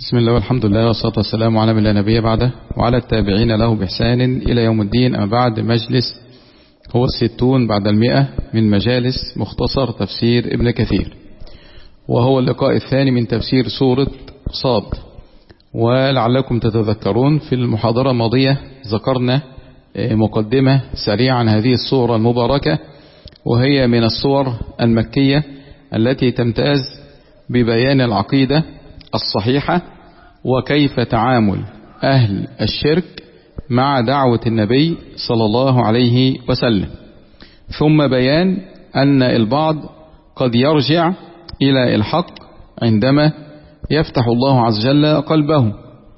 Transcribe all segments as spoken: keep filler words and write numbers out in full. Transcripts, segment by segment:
بسم الله والحمد لله والصلاة والسلام على من لا نبي بعده وعلى التابعين له بإحسان إلى يوم الدين. أما بعد، مجلس هو الستون بعد المئة من مجالس مختصر تفسير ابن كثير، وهو اللقاء الثاني من تفسير سورة صاد. ولعلكم تتذكرون في المحاضرة الماضية ذكرنا مقدمة سريعة عن هذه السورة المباركة، وهي من السور المكية التي تمتاز ببيان العقيدة الصحيحة وكيف تعامل أهل الشرك مع دعوة النبي صلى الله عليه وسلم، ثم بيان أن البعض قد يرجع إلى الحق عندما يفتح الله عز وجل قلبه،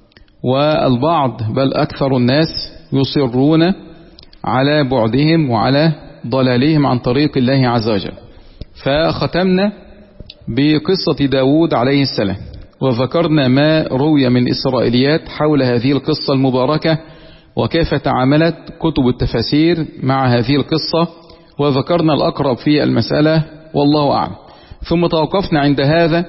والبعض بل أكثر الناس يصرون على بعدهم وعلى ضلالهم عن طريق الله عز وجل. فختمنا بقصة داود عليه السلام، وذكرنا ما روي من إسرائيليات حول هذه القصة المباركة وكيف تعاملت كتب التفاسير مع هذه القصة، وذكرنا الأقرب في المسألة والله أعلم. ثم توقفنا عند هذا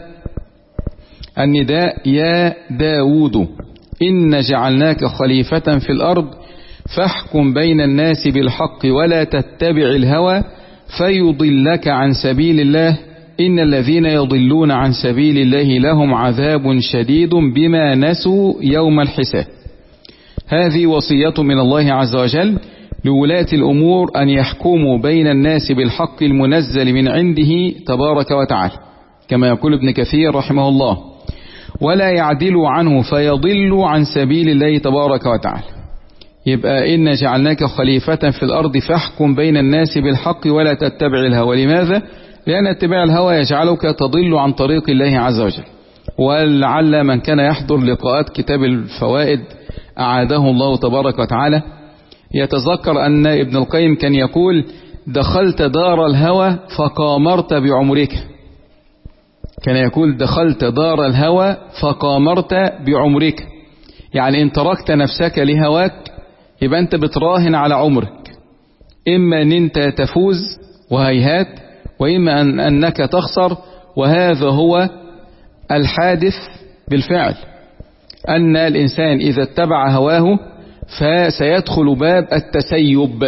النداء: يا داود إن جعلناك خليفة في الأرض فاحكم بين الناس بالحق ولا تتبع الهوى فيضلك عن سبيل الله إن الذين يضلون عن سبيل الله لهم عذاب شديد بما نسوا يوم الحساب. هذه وصية من الله عز وجل لولاة الأمور أن يحكموا بين الناس بالحق المنزل من عنده تبارك وتعالى، كما يقول ابن كثير رحمه الله، ولا يعدلوا عنه فيضلوا عن سبيل الله تبارك وتعالى. يبقى إن جعلناك خليفة في الأرض فاحكم بين الناس بالحق ولا تتبع الهوى. لماذا؟ لأن اتباع الهوى يجعلك تضل عن طريق الله عز وجل. ولعل من كان يحضر لقاءات كتاب الفوائد أعاده الله تبارك وتعالى يتذكر أن ابن القيم كان يقول: دخلت دار الهوى فقامرت بعمرك. كان يقول: دخلت دار الهوى فقامرت بعمرك، يعني إن تركت نفسك لهواك يبقى أنت بتراهن على عمرك، إما أن أنت تفوز وهيهات، وإما أن أنك تخسر. وهذا هو الحادث بالفعل، أن الإنسان إذا اتبع هواه فسيدخل باب التسيب.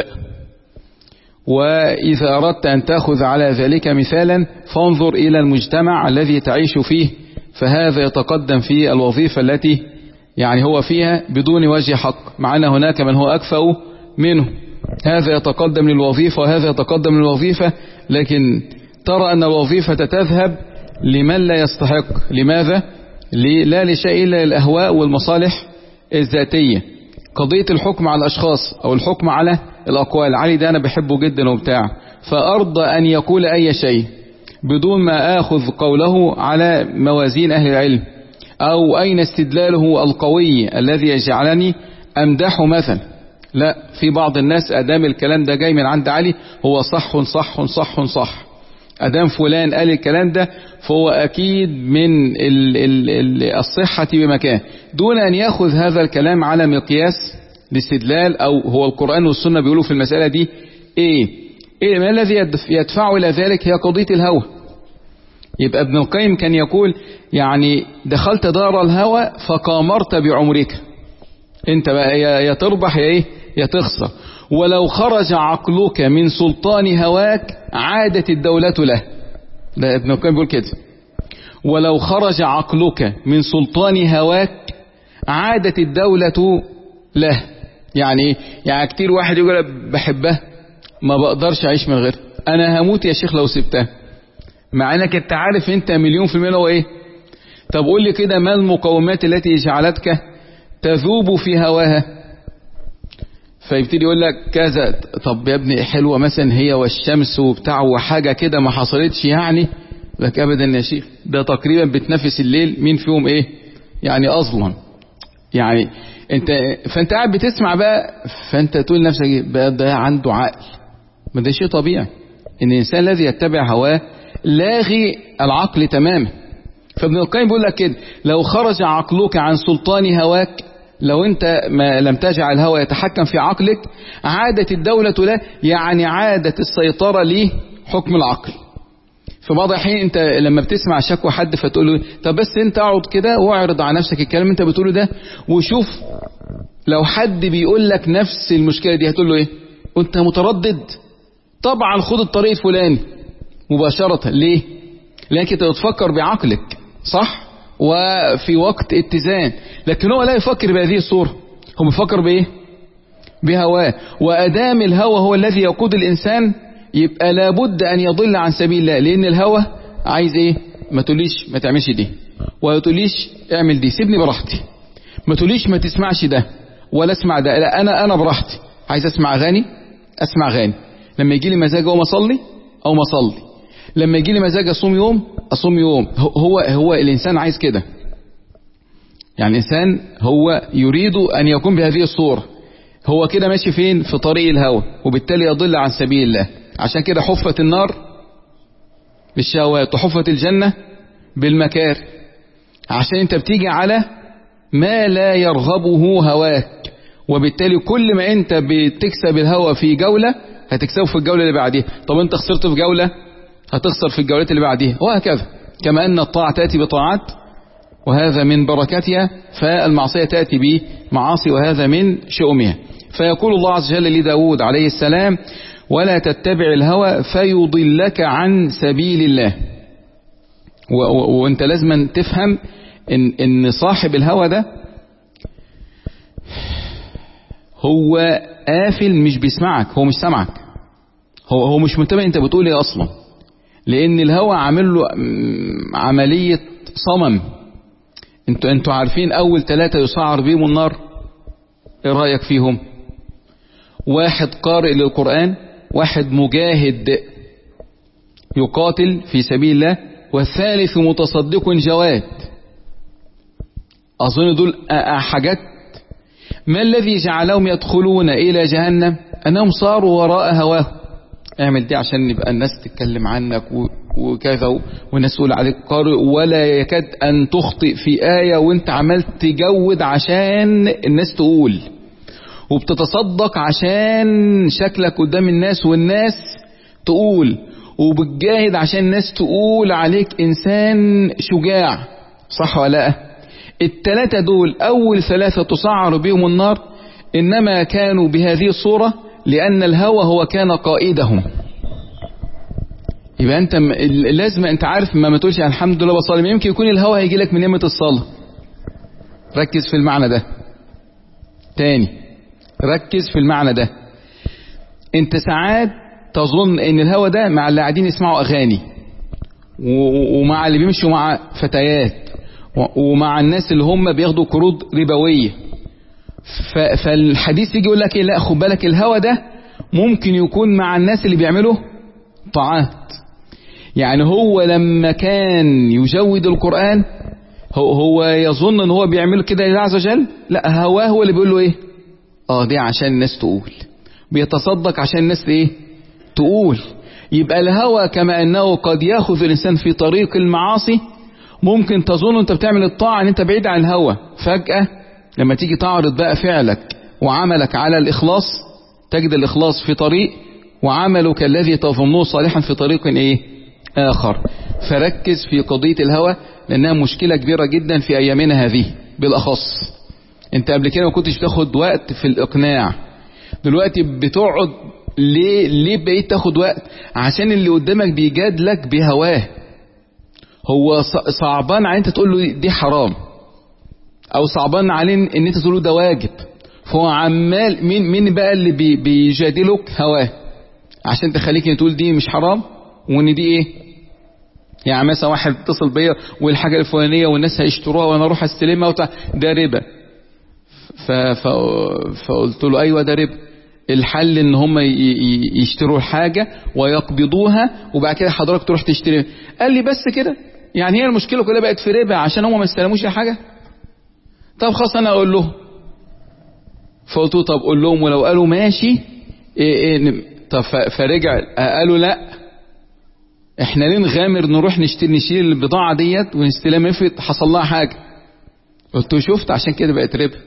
وإذا أردت أن تأخذ على ذلك مثالا فانظر إلى المجتمع الذي تعيش فيه، فهذا يتقدم في الوظيفة التي يعني هو فيها بدون وجه حق، مع أن هناك من هو أكفأ منه. هذا يتقدم للوظيفة وهذا يتقدم للوظيفة، لكن ترى أن الوظيفة تذهب لمن لا يستحق. لماذا؟ لا لشيء إلا الأهواء والمصالح الذاتية. قضية الحكم على الأشخاص أو الحكم على الأقوال، علي ده أنا بحبه جدا وبتاع، فأرضى أن يقول أي شيء بدون ما آخذ قوله على موازين أهل العلم، أو أين استدلاله القوي الذي يجعلني أمدحه مثلا. لا، في بعض الناس أدام الكلام ده جاي من عند علي هو صح صح صح صح، أدام فلان قال الكلام ده فهو أكيد من ال ال ال الصحة بمكان، دون أن يأخذ هذا الكلام على مقياس الاستدلال، أو هو القرآن والسنة بيقولوا في المسألة دي إيه؟ إيه ما الذي يدفع إلى ذلك؟ هي قضية الهوى. يبقى ابن القيم كان يقول يعني دخلت دار الهوى فقامرت بعمرك، انت بقى يا تربح يا ايه يا تخسر. ولو خرج عقلك من سلطان هواك عادت الدولة له. ده ابن القيم بيقول كده: ولو خرج عقلك من سلطان هواك عادت الدولة له. يعني ايه؟ يعني كتير واحد يقول بحبها ما بقدرش اعيش من غيرها، انا هموت يا شيخ لو سبتها، مع انك انت عارف انت مليون في المية هو ايه. طب قول لي كده، ما المقومات التي جعلتك تذوب في هواها؟ فيبتدي يقول لك كذا. طب يا ابني حلوة مثلا هي والشمس وبتاع وحاجة كده ما حصلتش يعني. لك ابدا يا شيخ، ده تقريبا بتنافس الليل، مين فيهم ايه يعني اظلم يعني. انت فانت قاعد بتسمع بقى، فانت تقول لنفسك بقى ده عنده عقل. ما ده شيء طبيعي ان الانسان الذي يتبع هواه لاغي العقل تماما. فابن القيم بيقول لك كده: لو خرج عقلك عن سلطان هواك، لو انت ما لم تجعل الهوى يتحكم في عقلك عادت الدولة له، يعني عادت السيطرة ليه حكم العقل. في بعض الحين انت لما بتسمع شكوى حد فتقول له طب بس انت اقعد كده واعرض على نفسك الكلام انت بتقوله ده وشوف لو حد بيقول لك نفس المشكلة دي هتقول له ايه؟ وانت متردد طبعا خد الطريق الفلاني مباشرة. ليه؟ لانك انت بتفكر بعقلك صح وفي وقت اتزان، لكن هو لا يفكر بهذه الصورة، هو بيفكر بايه؟ بهواه. وادام الهوى هو الذي يقود الانسان يبقى لابد ان يضل عن سبيل الله، لان الهوى عايز ايه؟ ما تقوليش ما تعملش دي ولا تقوليش اعمل دي، سيبني براحتي، ما تقوليش ما تسمعش ده ولا اسمع ده، لا انا انا براحتي، عايز اسمع اغاني اسمع اغاني، لما يجي لي مزاج اقوم اصلي او ما اصلي، لما يجي لي مزاج اصوم يوم اصوم يوم. هو هو الانسان عايز كده، يعني الانسان هو يريد ان يكون بهذه الصورة، هو كده ماشي فين؟ في طريق الهوى، وبالتالي يضل عن سبيل الله. عشان كده حفت النار بالشهوات وحفت الجنة بالمكاره، عشان انت بتيجي على ما لا يرغبه هواك، وبالتالي كل ما انت بتكسب الهوى في جولة هتكسبه في الجولة اللي بعديها. طب انت خسرت في جولة هتخسر في الجولات اللي بعديها، وهكذا. كما ان الطاعة تأتي بطاعات وهذا من بركاتها، فالمعصية تأتي بمعاصي وهذا من شؤمها. فيقول الله عز وجل لداود عليه السلام ولا تتبع الهوى فيضلك عن سبيل الله. وانت لازم تفهم ان, إن صاحب الهوى ده هو قافل، مش بيسمعك، هو مش سمعك، هو هو مش منتبه انت بتقول ايه اصلا، لان الهوى عامل له عملية صمم. انتوا انتوا عارفين اول ثلاثة يسعر بيهم النار، ايه رأيك فيهم؟ واحد قارئ للقرآن، واحد مجاهد يقاتل في سبيل الله، والثالث متصدق جواد. اظن دول حاجات. ما الذي جعلهم يدخلون الى جهنم؟ انهم صاروا وراء هواه، اعمل دي عشان يبقى الناس تتكلم عنك وكذا، والناس تقول عليك قارئ، ولا يكاد ان تخطئ في آية وانت عمال تجود عشان الناس تقول، وبتتصدق عشان شكلك قدام الناس والناس تقول، وبتجاهد عشان الناس تقول عليك انسان شجاع، صح ولا لا؟ الثلاثة دول اول ثلاثة تسعر بهم النار، انما كانوا بهذه الصورة لان الهوى هو كان قائدهم. يبقى انت لازم انت عارف ما ما تقولش الحمد لله بصلي، يمكن يكون الهوى هيجي لك من نعمة الصلاة. ركز في المعنى ده تاني، ركز في المعنى ده. انت ساعات تظن ان الهوى ده مع اللي قاعدين يسمعوا اغاني، ومع اللي بيمشوا مع فتيات، ومع الناس اللي هم بياخدوا قروض ربوية. فالحديث يجي يقول لك ايه؟ لا خد بالك، الهوى ده ممكن يكون مع الناس اللي بيعملوا طاعات. يعني هو لما كان يجود القرآن هو, هو يظن ان هو بيعمل كده لله عز وجل، لا هواه هو اللي بيقول له ايه؟ اه دي عشان الناس تقول، بيتصدق عشان الناس ايه؟ تقول. يبقى الهوى كما انه قد ياخذ الانسان في طريق المعاصي، ممكن تظن انت بتعمل الطاعة ان انت بعيد عن الهوى، فجأة لما تيجي تعرض بقى فعلك وعملك على الاخلاص تجد الاخلاص في طريق، وعملك الذي تظنه صالحا في طريق ايه؟ اخر. فركز في قضية الهوى لانها مشكلة كبيرة جدا في ايامنا هذه بالاخص. انت قبل كده ما كنتش تاخد وقت في الاقناع، دلوقتي بتقعد ليه؟ ليه بقيت تاخد وقت؟ عشان اللي قدامك بيجادلك بهواه، هو صعبان عليه انت تقول له دي حرام، او صعبان عليه ان انت تقول له ده واجب، فهو عمال مين مين بقى اللي بي بيجادلك؟ هواه، عشان تخليك تقول دي مش حرام وان دي ايه. يعني مثلا واحد اتصل بيا والحاجه الفلانيه والناس هيشتروها وانا اروح استلمها وتع... ده ربا. ف... ف... فقلت له ايوه ده ربا، الحل ان هم يشتروا الحاجه ويقبضوها وبعد كده حضرتك تروح تشتري. قال لي بس كده؟ يعني هي المشكله كلها بقت في ربا عشان هم ما استلموش الحاجه؟ طب خلاص انا اقول له. فقلت له طب قول لهم، ولو قالوا ماشي إيه إيه طب فرجع قالوا لا احنا ليه نغامر نروح نشتري نشيل البضاعه ديت ونستلم، افرض حصل لها حاجه. قلت له شفت عشان كده بقت ربا.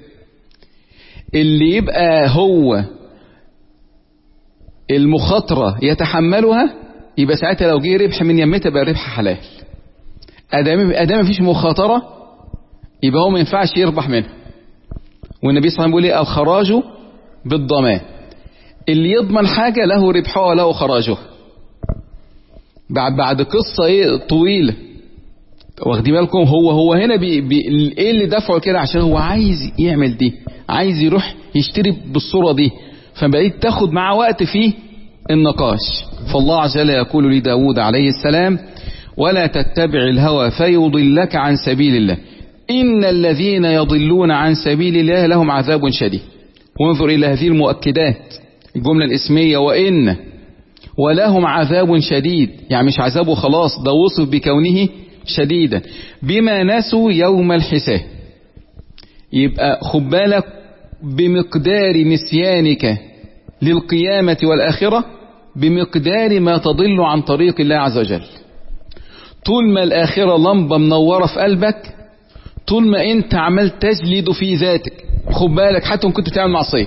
اللي يبقى هو المخاطره يتحملها يبقى ساعتها لو جه ربح من يمتها يبقى ربح حلال. ادام ادام مفيش مخاطره يبقى هو ما ينفعش يربح منها. والنبي صلى الله عليه وسلم بيقول ايه؟ الخراج بالضمان. اللي يضمن حاجه له ربحها وله خراجها. بعد بعد قصه ايه طويله، واخدين بالكم؟ هو هو هنا بي بي ايه اللي دفعه كده؟ عشان هو عايز يعمل دي، عايز يروح يشتري بالصوره دي، فبقيت تاخد معاه وقت في النقاش. فالله عز وجل يقول لداود عليه السلام: ولا تتبع الهوى فيضلك عن سبيل الله إن الذين يضلون عن سبيل الله لهم عذاب شديد. وانظر إلى هذه المؤكدات، الجملة الاسمية وإن ولهم عذاب شديد، يعني مش عذابه خلاص، ده وصف بكونه شديدا بما نسوا يوم الحساب. يبقى خد بالك بمقدار نسيانك للقيامة والآخرة بمقدار ما تضل عن طريق الله عز وجل. طول ما الآخرة لمبة منورة في قلبك، طول ما انت عمال تجلد في ذاتك. خد بالك حتى وان كنت بتعمل معصية،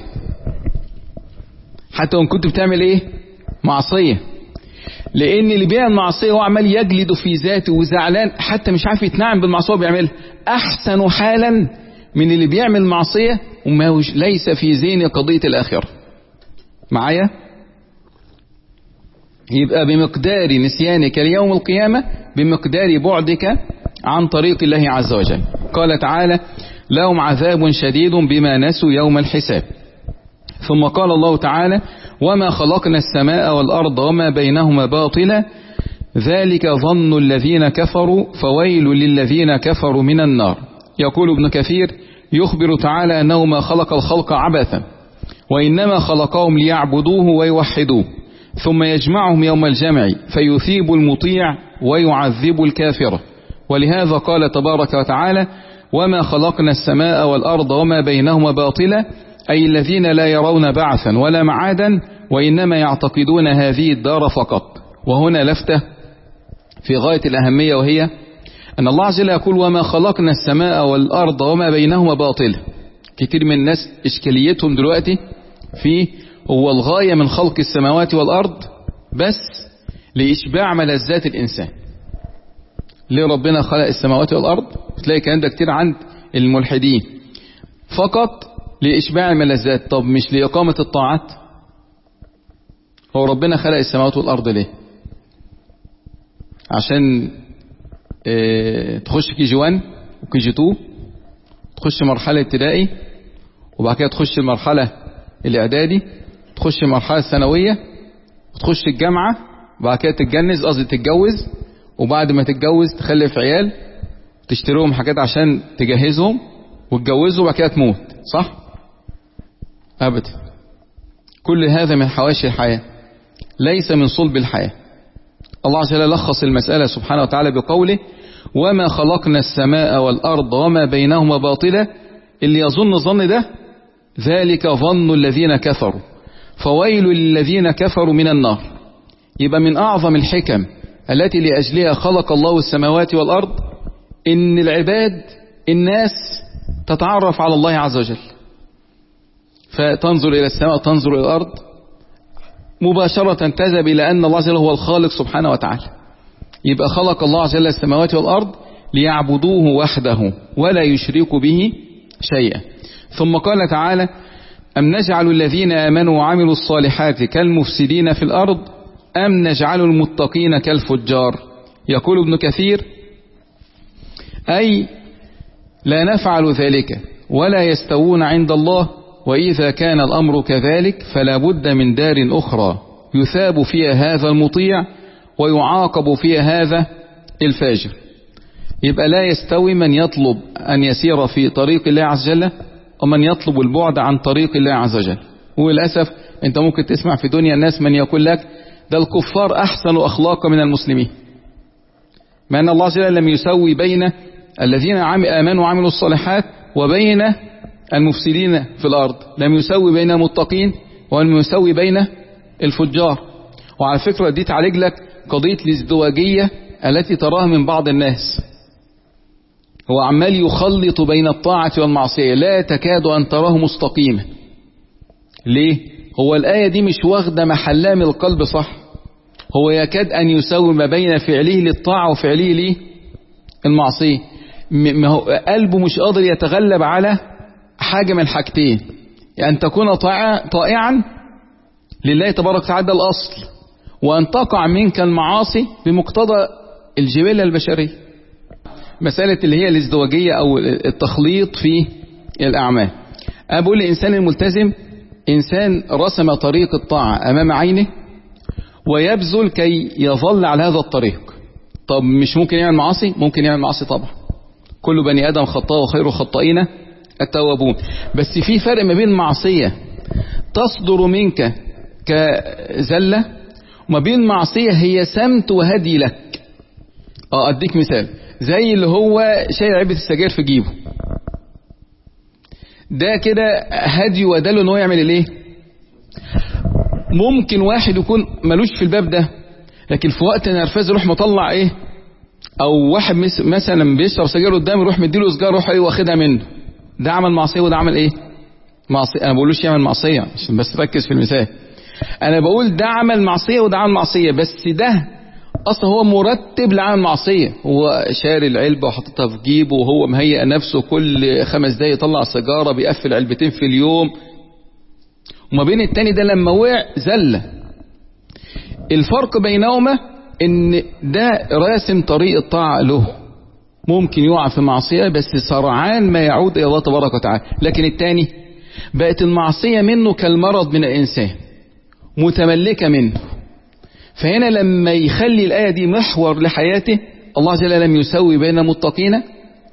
حتى وان كنت بتعمل ايه؟ معصية. لان اللي بيعمل معصية هو عمال يجلد في ذاته وزعلان، حتى مش عارف يتنعم بالمعصية بيعملها، احسن حالا من اللي بيعمل معصية وما ليس في ذهن قضية الآخرة. معايا؟ يبقى بمقدار نسيانك ليوم القيامة بمقدار بعدك عن طريق الله عز وجل. قال تعالى: لهم عذاب شديد بما نسوا يوم الحساب. ثم قال الله تعالى: وما خلقنا السماء والأرض وما بينهما باطلا ذلك ظن الذين كفروا فويل للذين كفروا من النار. يقول ابن كثير: يخبر تعالى أنه ما خلق الخلق عبثا وإنما خلقهم ليعبدوه ويوحدوه ثم يجمعهم يوم الجمع فيثيب المطيع ويعذب الكافر. ولهذا قال تبارك وتعالى: وما خلقنا السماء والأرض وما بينهما باطلا، أي الذين لا يرون بعثا ولا معادا وإنما يعتقدون هذه الدار فقط. وهنا لفتة في غاية الأهمية، وهي أن الله عز وجل يقول: وما خلقنا السماء والأرض وما بينهما باطلا. كتير من الناس إشكاليتهم دلوقتي في هو الغاية من خلق السماوات والأرض بس لإشباع ملذات الإنسان. ليه ربنا خلق السماوات والأرض؟ تلاقي كلام ده كتير عند الملحدين، فقط لإشباع الملذات. طب مش لإقامة الطاعات؟ هو ربنا خلق السماوات والأرض ليه؟ عشان اه تخش كي جي واحد وكي جي اتنين، تخش مرحلة ابتدائي، وبعد كده تخش المرحلة الإعدادي، تخش المرحلة الثانوية، وتخش الجامعة، وبعد كده تتجنز، قصدي تتجوز، وبعد ما تتجوز تخلف عيال، تشتريهم حاجات عشان تجهزهم وتجوزوا، وبعد كده تموت. صح؟ أبدا. كل هذا من حواشي الحياة، ليس من صلب الحياة. الله عز وجل لخص المسألة سبحانه وتعالى بقوله: وما خلقنا السماء والأرض وما بينهما باطلا. اللي يظن ظن ده ذلك ظن الذين كفروا فويل للذين كفروا من النار. يبقى من أعظم الحكم التي لأجلها خلق الله السماوات والأرض إن العباد الناس تتعرف على الله عز وجل، فتنظر إلى السماء تنظر إلى الأرض مباشرة تذهب إلى أن الله عز وجل هو الخالق سبحانه وتعالى. يبقى خلق الله عز وجل السماوات والأرض ليعبدوه وحده ولا يشركوا به شيئا. ثم قال تعالى: أم نجعل الذين آمنوا وعملوا الصالحات كالمفسدين في الأرض أم نجعل المتقين كالفجار. يقول ابن كثير: أي لا نفعل ذلك ولا يستوون عند الله، وإذا كان الأمر كذلك فلا بد من دار أخرى يثاب فيها هذا المطيع ويعاقب فيها هذا الفاجر. يبقى لا يستوي من يطلب أن يسير في طريق الله عز وجل ومن يطلب البعد عن طريق الله عز وجل. وللأسف أنت ممكن تسمع في دنيا الناس من يقول لك ده الكفار أحسن أخلاقا من المسلمين، مع أن الله عز وجل لم يسوي بين الذين آمنوا وعملوا الصالحات وبين المفسدين في الأرض، لم يسوي بين المتقين ولم يسوي بين الفجار. وعلى فكرة دي تعالج لك قضية الازدواجية التي تراها من بعض الناس، هو عمال يخلط بين الطاعة والمعصية لا تكاد أن تراه مستقيما. ليه؟ هو الآية دي مش واخدة محلها من القلب صح، هو يكاد أن يساوي ما بين فعله للطاعة وفعله للمعصية. ما هو قلبه مش قادر يتغلب على حاجة من حاجتين، يعني أن تكون طائعا لله تبارك وتعالى ده الأصل، وأن تقع منك المعاصي بمقتضى الجبلة البشرية، مسألة اللي هي الازدواجية أو التخليط في الأعمال. أنا بقول للإنسان الملتزم إنسان رسم طريق الطاعة أمام عينه ويبذل كي يظل على هذا الطريق. طب مش ممكن يعمل معاصي؟ ممكن يعمل معاصي طبعا، كل بني آدم خطاء وخير الخطائين التوابون، بس في فرق ما بين معصية تصدر منك كزلة وما بين معصية هي سمت وهدي لك. اه اديك مثال، زي اللي هو شايل علبة السجاير في جيبه، ده كده هدي ودله ان هو يعمل الايه. ممكن واحد يكون ملوش في الباب ده، لكن في وقت نرفز يروح مطلع ايه، او واحد مثلا بيشرب سجاير قدامه يروح مديله سجاره يروح ايه واخدها منه، ده عمل معصيه وده عمل ايه معصيه. انا بقولوش يعمل معصيه عشان بس ركز في المثال، انا بقول ده عمل معصيه وده عمل معصيه، بس ده اصلا هو مرتب لعمل معصيه، هو شاري العلبه وحاططها في جيبه وهو مهيئ نفسه كل خمس دقايق يطلع سيجاره بيقفل علبتين في اليوم، وما بين التاني ده لما وقع زله. الفرق بينهما ان ده راسم طريق الطاعه له، ممكن يقع في معصيه بس سرعان ما يعود الى الله تبارك وتعالى، لكن التاني بقت المعصيه منه كالمرض من الانسان متملكه منه. فهنا لما يخلي الآية دي محور لحياته، الله جل لم يسوي بين المتقين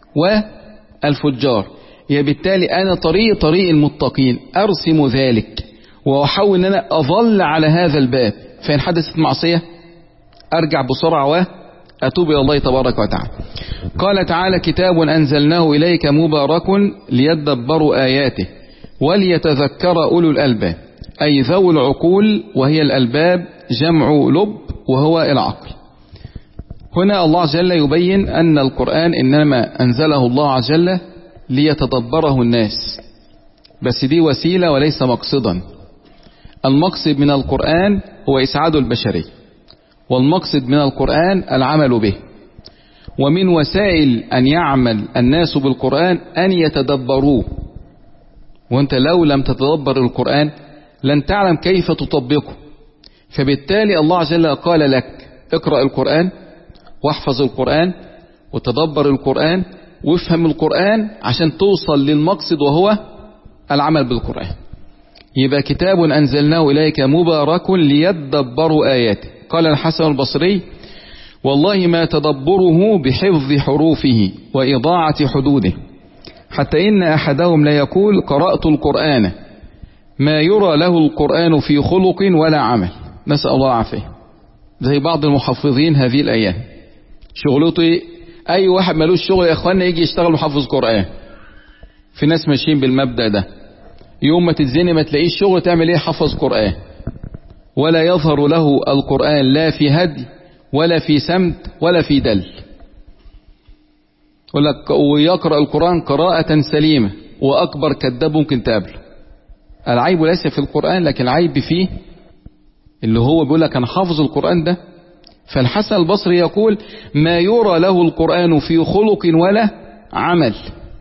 والفجار، يعني بالتالي أنا طريق طريق المتقين أرسم ذلك وأحاول أن أنا أظل على هذا الباب، فإن حدثت معصية أرجع بسرعة وأتوب إلى الله تبارك وتعالى. قال تعالى كتاب أنزلناه إليك مبارك ليدبروا آياته وليتذكر أولو الألباب، أي ذو العقول وهي الألباب جمع لب وهو العقل. هنا الله جل يبين أن القرآن إنما أنزله الله عز وجل ليتدبره الناس، بس دي وسيلة وليس مقصدا. المقصد من القرآن هو إسعاد البشرية، والمقصد من القرآن العمل به، ومن وسائل أن يعمل الناس بالقرآن أن يتدبروه. وأنت لو لم تتدبر القرآن لن تعلم كيف تطبقه، فبالتالي الله عز وجل قال لك اقرأ القرآن واحفظ القرآن وتدبر القرآن وافهم القرآن عشان توصل للمقصد وهو العمل بالقرآن. يبقى كتاب أنزلناه إليك مبارك ليدبروا آياته. قال الحسن البصري والله ما تدبره بحفظ حروفه وإضاعة حدوده، حتى إن أحدهم لا يقول قرأت القرآن ما يرى له القرآن في خلق ولا عمل، نسأل الله عافية. زي بعض المحفظين هذه الأيام شغلته إيه؟ أي واحد ملوش شغل يا إخواننا يجي يشتغل محفظ قرآن. في ناس ماشيين بالمبدأ ده، يوم ما تتزني ما تلاقيش شغل تعمل إيه؟ حفظ قرآن، ولا يظهر له القرآن لا في هدي ولا في سمت ولا في دل. يقول لك ويقرأ القرآن قراءة سليمة، وأكبر كذاب ممكن تقابله. العيب ليس في القرآن، لكن العيب فيه اللي هو بيقول لك أنا حافظ القرآن ده. فالحسن البصري يقول ما يرى له القرآن في خلق ولا عمل.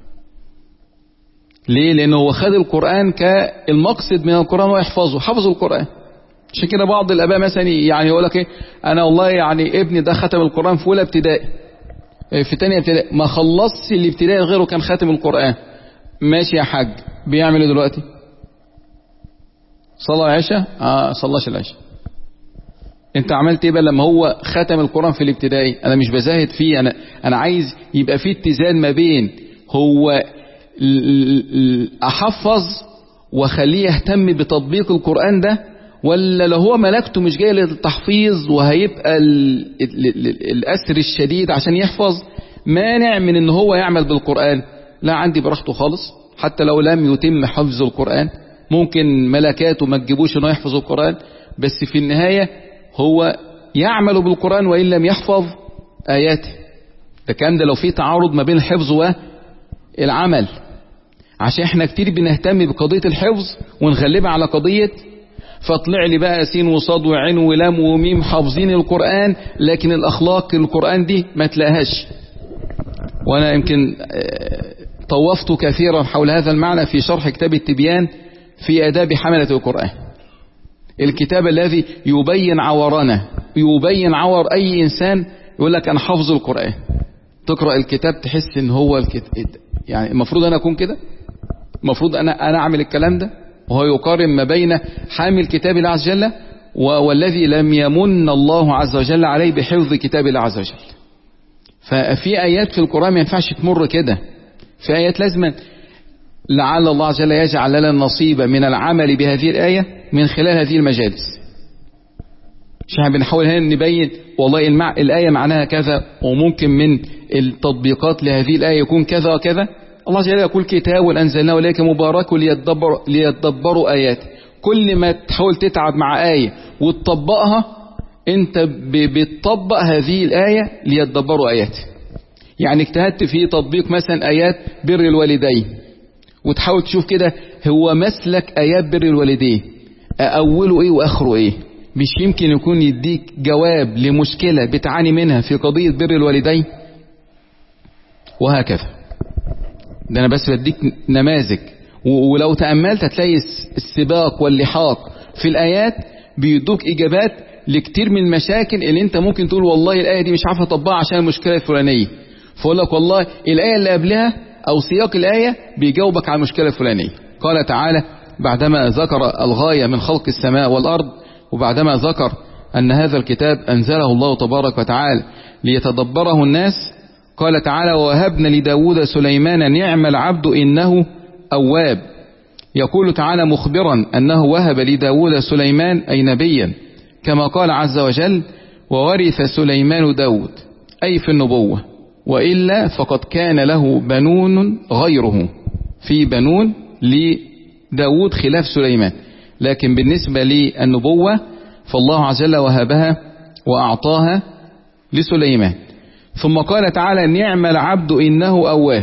ليه؟ لأنه هو خد القرآن كالمقصد من القرآن ويحفظه، حفظ القرآن. عشان كده بعض الآباء مثلا يعني يقول لك إيه، أنا والله يعني ابني ده ختم القرآن في أولى ابتدائي، في تانية ابتدائي ما خلصش الابتدائي غيره كان ختم القرآن. ماشي يا حاج، بيعمل ايه دلوقتي؟ صلى العشاء؟ اه صلاش العشاء. انت عملت ايه بقى لما هو ختم القرآن في الابتدائي؟ انا مش بزاهد فيه، انا انا عايز يبقى فيه اتزان ما بين هو احفظ واخليه يهتم بتطبيق القرآن ده، ولا لو هو ملكته مش جاي للتحفيظ وهيبقى الأسر الشديد عشان يحفظ مانع من ان هو يعمل بالقرآن. لا، عندي براحته خالص، حتى لو لم يتم حفظ القرآن ممكن ملكاته ما تجيبوش انه يحفظ القرآن، بس في النهاية هو يعمل بالقرآن وإن لم يحفظ آياته. ده كان ده لو في تعارض ما بين الحفظ والعمل، عشان احنا كتير بنهتم بقضية الحفظ ونغلبها على قضية فطلع لي بقى سين وصاد وعين ولام وميم حافظين القرآن، لكن الأخلاق القرآن دي ما تلاقيهاش. وأنا يمكن طوفت كثيرا حول هذا المعنى في شرح كتاب التبيان في آداب حملة القرآن، الكتاب الذي يبين عورنا، يبين عور أي إنسان يقول لك أنا حافظ القرآن. تقرأ الكتاب تحس إن هو الكتاب، يعني المفروض أنا أكون كده، المفروض أنا أنا أعمل الكلام ده. وهو يقارن ما بين حامل كتاب الله عز وجل والذي لم يمن الله عز وجل عليه بحفظ كتاب الله عز وجل. ففي آيات في القرآن ما ينفعش تمر كده، في آيات لازم لعل الله عز وجل يجعل لنا نصيبا من العمل بهذه الآية من خلال هذه المجالس. مش احنا بنحاول هنا نبين والله المع... الآية معناها كذا، وممكن من التطبيقات لهذه الآية يكون كذا وكذا. الله عز وجل يقول كتاب أنزلناه إليك مبارك ليتدبر ليتدبروا آيات. كل ما تحاول تتعب مع آية وتطبقها انت بتطبق هذه الآية ليتدبروا آيات. يعني اجتهدت في تطبيق مثلا آيات بر الوالدين، وتحاول تشوف كده هو مسلك آيات بر الوالدين أوله إيه وآخره إيه. مش يمكن يكون يديك جواب لمشكلة بتعاني منها في قضية بر الوالدين، وهكذا. ده أنا بس بديك نماذج، ولو تأملت هتلاقي السباق واللحاق في الآيات بيدوك إجابات لكتير من المشاكل اللي انت ممكن تقول والله الآية دي مش عارف أطبقها عشان المشكلة الفلانية، فأقول لك والله الآية اللي قبلها أو سياق الآية بيجاوبك على المشكلة الفلانية. قال تعالى بعدما ذكر الغاية من خلق السماء والأرض، وبعدما ذكر أن هذا الكتاب أنزله الله تبارك وتعالى ليتدبره الناس، قال تعالى ووهبنا لداود سليمان نعم العبد إنه أواب. يقول تعالى مخبرا أنه وهب لداود سليمان أي نبيا، كما قال عز وجل وورث سليمان داود أي في النبوة، وإلا فقد كان له بنون غيره، في بنون لداود خلاف سليمان، لكن بالنسبة للنبوة فالله عز وجل وهبها وأعطاها لسليمان. ثم قال تعالى نعم العبد إنه أواب.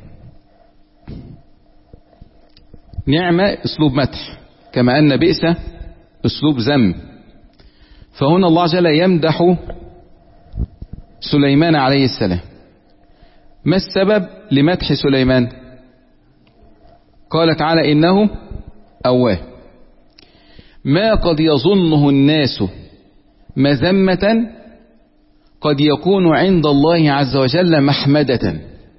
نعمة أسلوب مدح، كما أن بئس أسلوب ذم. فهنا الله عز وجل يمدح سليمان عليه السلام. ما السبب لمدح سليمان؟ قال تعالى إنه أواب. ما قد يظنه الناس مذمة قد يكون عند الله عز وجل محمدة.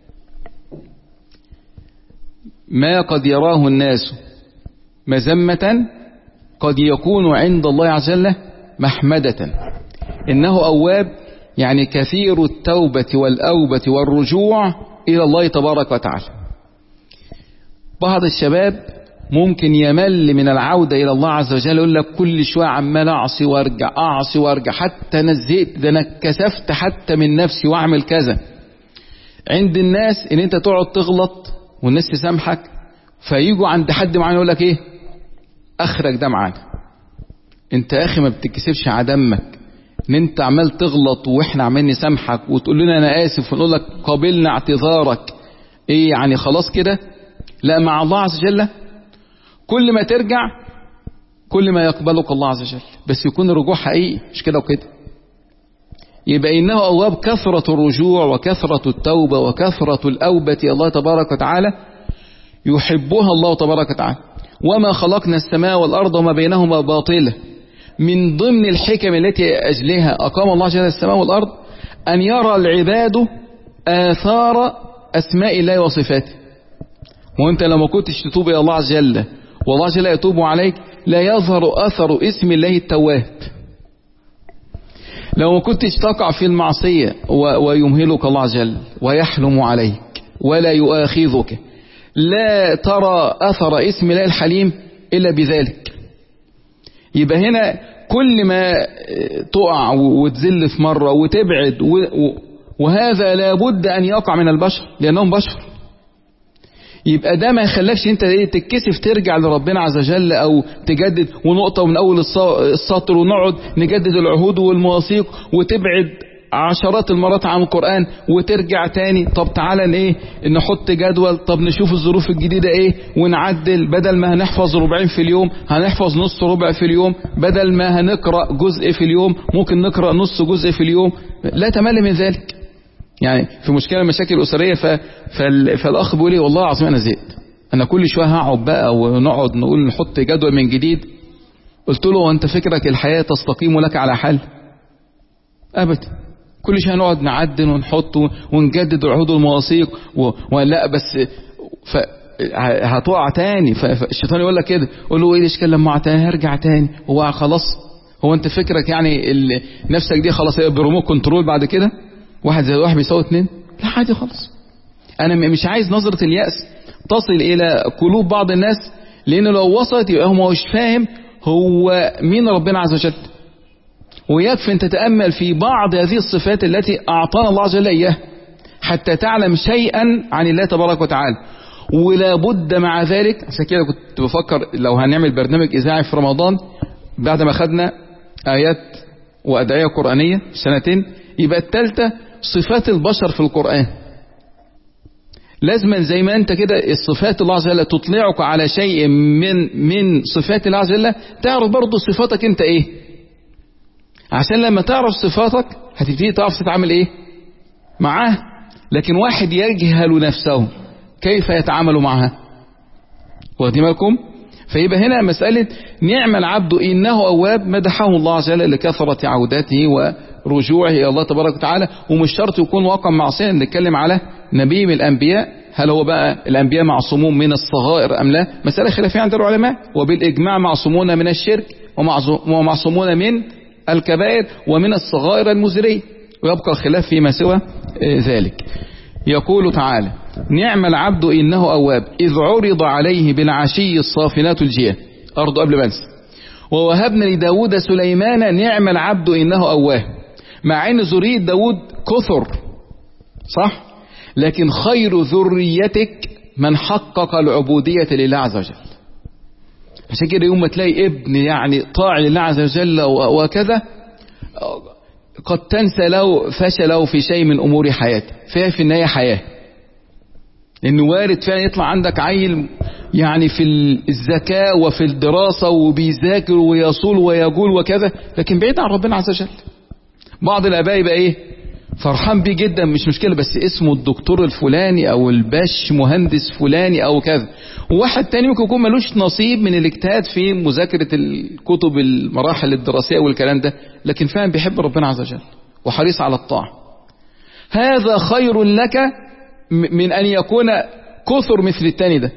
ما قد يراه الناس مذمة قد يكون عند الله عز وجل محمدة. إنه أواب يعني كثير التوبة والأوبة والرجوع إلى الله تبارك وتعالى. بعض الشباب ممكن يمل من العودة إلى الله عز وجل، يقول لك كل شوية عمال أعصي وارجع أعصي وارجع، حتى نزيت ده أنا كسفت حتى من نفسي وأعمل كذا. عند الناس إن أنت تقعد تغلط والناس تسامحك، فييجوا عند حد معين يقول لك إيه أخرج ده معانا. أنت يا أخي ما بتكسبش عدمك إن أنت عمال تغلط وإحنا عمال نسامحك وتقول لنا أنا آسف ونقول لك قابلنا اعتذارك. إيه يعني خلاص كده؟ لا، مع الله عز وجل كل ما ترجع كل ما يقبلك الله عز وجل، بس يكون الرجوع حقيقي، مش كده وكده. يبقى إنه أواب كثرة الرجوع وكثرة التوبة وكثرة الأوبة الله تبارك وتعالى يحبها الله تبارك وتعالى. وما خلقنا السماء والأرض وما بينهما باطلا. من ضمن الحكم التي أجلها أقام الله جل السماء والأرض أن يرى العباد آثار أسماء الله وصفاته. وأنت لما كنتش تتوب إلى الله عز وجل والله عز وجل يتوب عليك لا يظهر أثر اسم الله التواب. لو ما كنتش تقع في المعصية ويمهلك الله عز وجل ويحلم عليك ولا يؤاخذك لا ترى أثر اسم الله الحليم إلا بذلك. يبقى هنا كل ما تقع وتزل في مرة وتبعد وهذا لابد أن يقع من البشر لأنهم بشر. يبقى ده ما يخلكش انت تتكسف ترجع لربنا عز وجل او تجدد ونقطة من اول السطر ونقعد نجدد العهود والمواثيق وتبعد عشرات المرات عن القرآن وترجع تاني. طب تعالى ايه نحط جدول، طب نشوف الظروف الجديدة ايه ونعدل، بدل ما هنحفظ ربعين في اليوم هنحفظ نص ربع في اليوم، بدل ما هنقرأ جزء في اليوم ممكن نقرأ نص جزء في اليوم. لا تمل من ذلك. يعني في مشكلة مشاكل أسرية ف... فال... فالأخ بيقول لي والله العظيم أنا زهقت، أنا كل شوية هقعد بقى ونقعد نقول نحط جدول من جديد. قلت له وأنت فكرك الحياة تستقيم لك على حال؟ أبدا، كل شوية نقعد نعدل ونحط ونجدد العهود والمواثيق و... ولا بس ف... هتقع تاني. فالشيطان يقول لك كده، قول له ايه الاشكال لما اقع تاني هرجع تاني، هو خلاص هو انت فكرك يعني ال... نفسك دي خلاص بريموت كنترول بعد كده واحد زائد واحد بيساوي اتنين؟ لا عادي خالص. انا مش عايز نظرة اليأس تصل الى قلوب بعض الناس، لان لو وصلت يبقى هو مش فاهم هو مين ربنا عز وجل. ويكفي ان تتأمل في بعض هذه الصفات التي اعطانا الله عز وجل اياها حتى تعلم شيئا عن الله تبارك وتعالى. ولا بد مع ذلك، عشان كده كنت بفكر لو هنعمل برنامج اذاعي في رمضان بعد ما خدنا ايات وادعية قرآنية سنتين، يبقى الثالثة صفات البشر في القرآن. لازما زي ما انت كده الصفات الله عز وجل تطلعك على شيء من من صفات الله عز وجل، تعرف برضه صفاتك انت ايه، عشان لما تعرف صفاتك هتبتدي تعرف تتعامل ايه معاه. لكن واحد يجهل نفسه كيف يتعامل معها، واخدين بالكم؟ فيبقى هنا مسألة نعم العبد إنه أواب مدحه الله عز وجل لكثرة عودته ورجوعه إلى الله تبارك وتعالى. ومش شرط يكون واقع معصية، نتكلم على نبي من الأنبياء، هل هو بقى الأنبياء معصومون من الصغائر أم لا؟ مسألة خلافية عند العلماء، وبالإجماع معصومون من الشرك ومعصومون من الكبائر ومن الصغائر المزرية، ويبقى الخلاف فيما سوى ذلك. يقول تعالى نعم العبد إنه أواب إذ عرض عليه بالعشي الصافنات الجياد. أرض قبل ما انسى، ووهبنا لداود سليمان نعم العبد إنه أواب. مع أن ذرية داود كثر صح، لكن خير ذريتك من حقق العبودية لله عز وجل. عشان كده يوم ما تلاقي ابن يعني طاع لله عز وجل وكذا قد تنسى له فشله في شيء من أمور حياته، فهي في النهاية حياة. لأنه وارد فعلا يطلع عندك عيل يعني في الذكاء وفي الدراسة وبيذاكر ويصول ويقول وكذا، لكن بعيد عن ربنا عز وجل. بعض الآباء يبقى إيه فرحان بيه جدا مش مشكلة، بس اسمه الدكتور الفلاني أو الباش مهندس فلاني أو كذا. وواحد تاني ممكن يكون ملوش نصيب من الاجتهاد في مذاكرة الكتب المراحل الدراسية والكلام ده، لكن فعلا بيحب ربنا عز وجل وحريص على الطاعة. هذا خير لك من أن يكون كثر مثل التاني ده.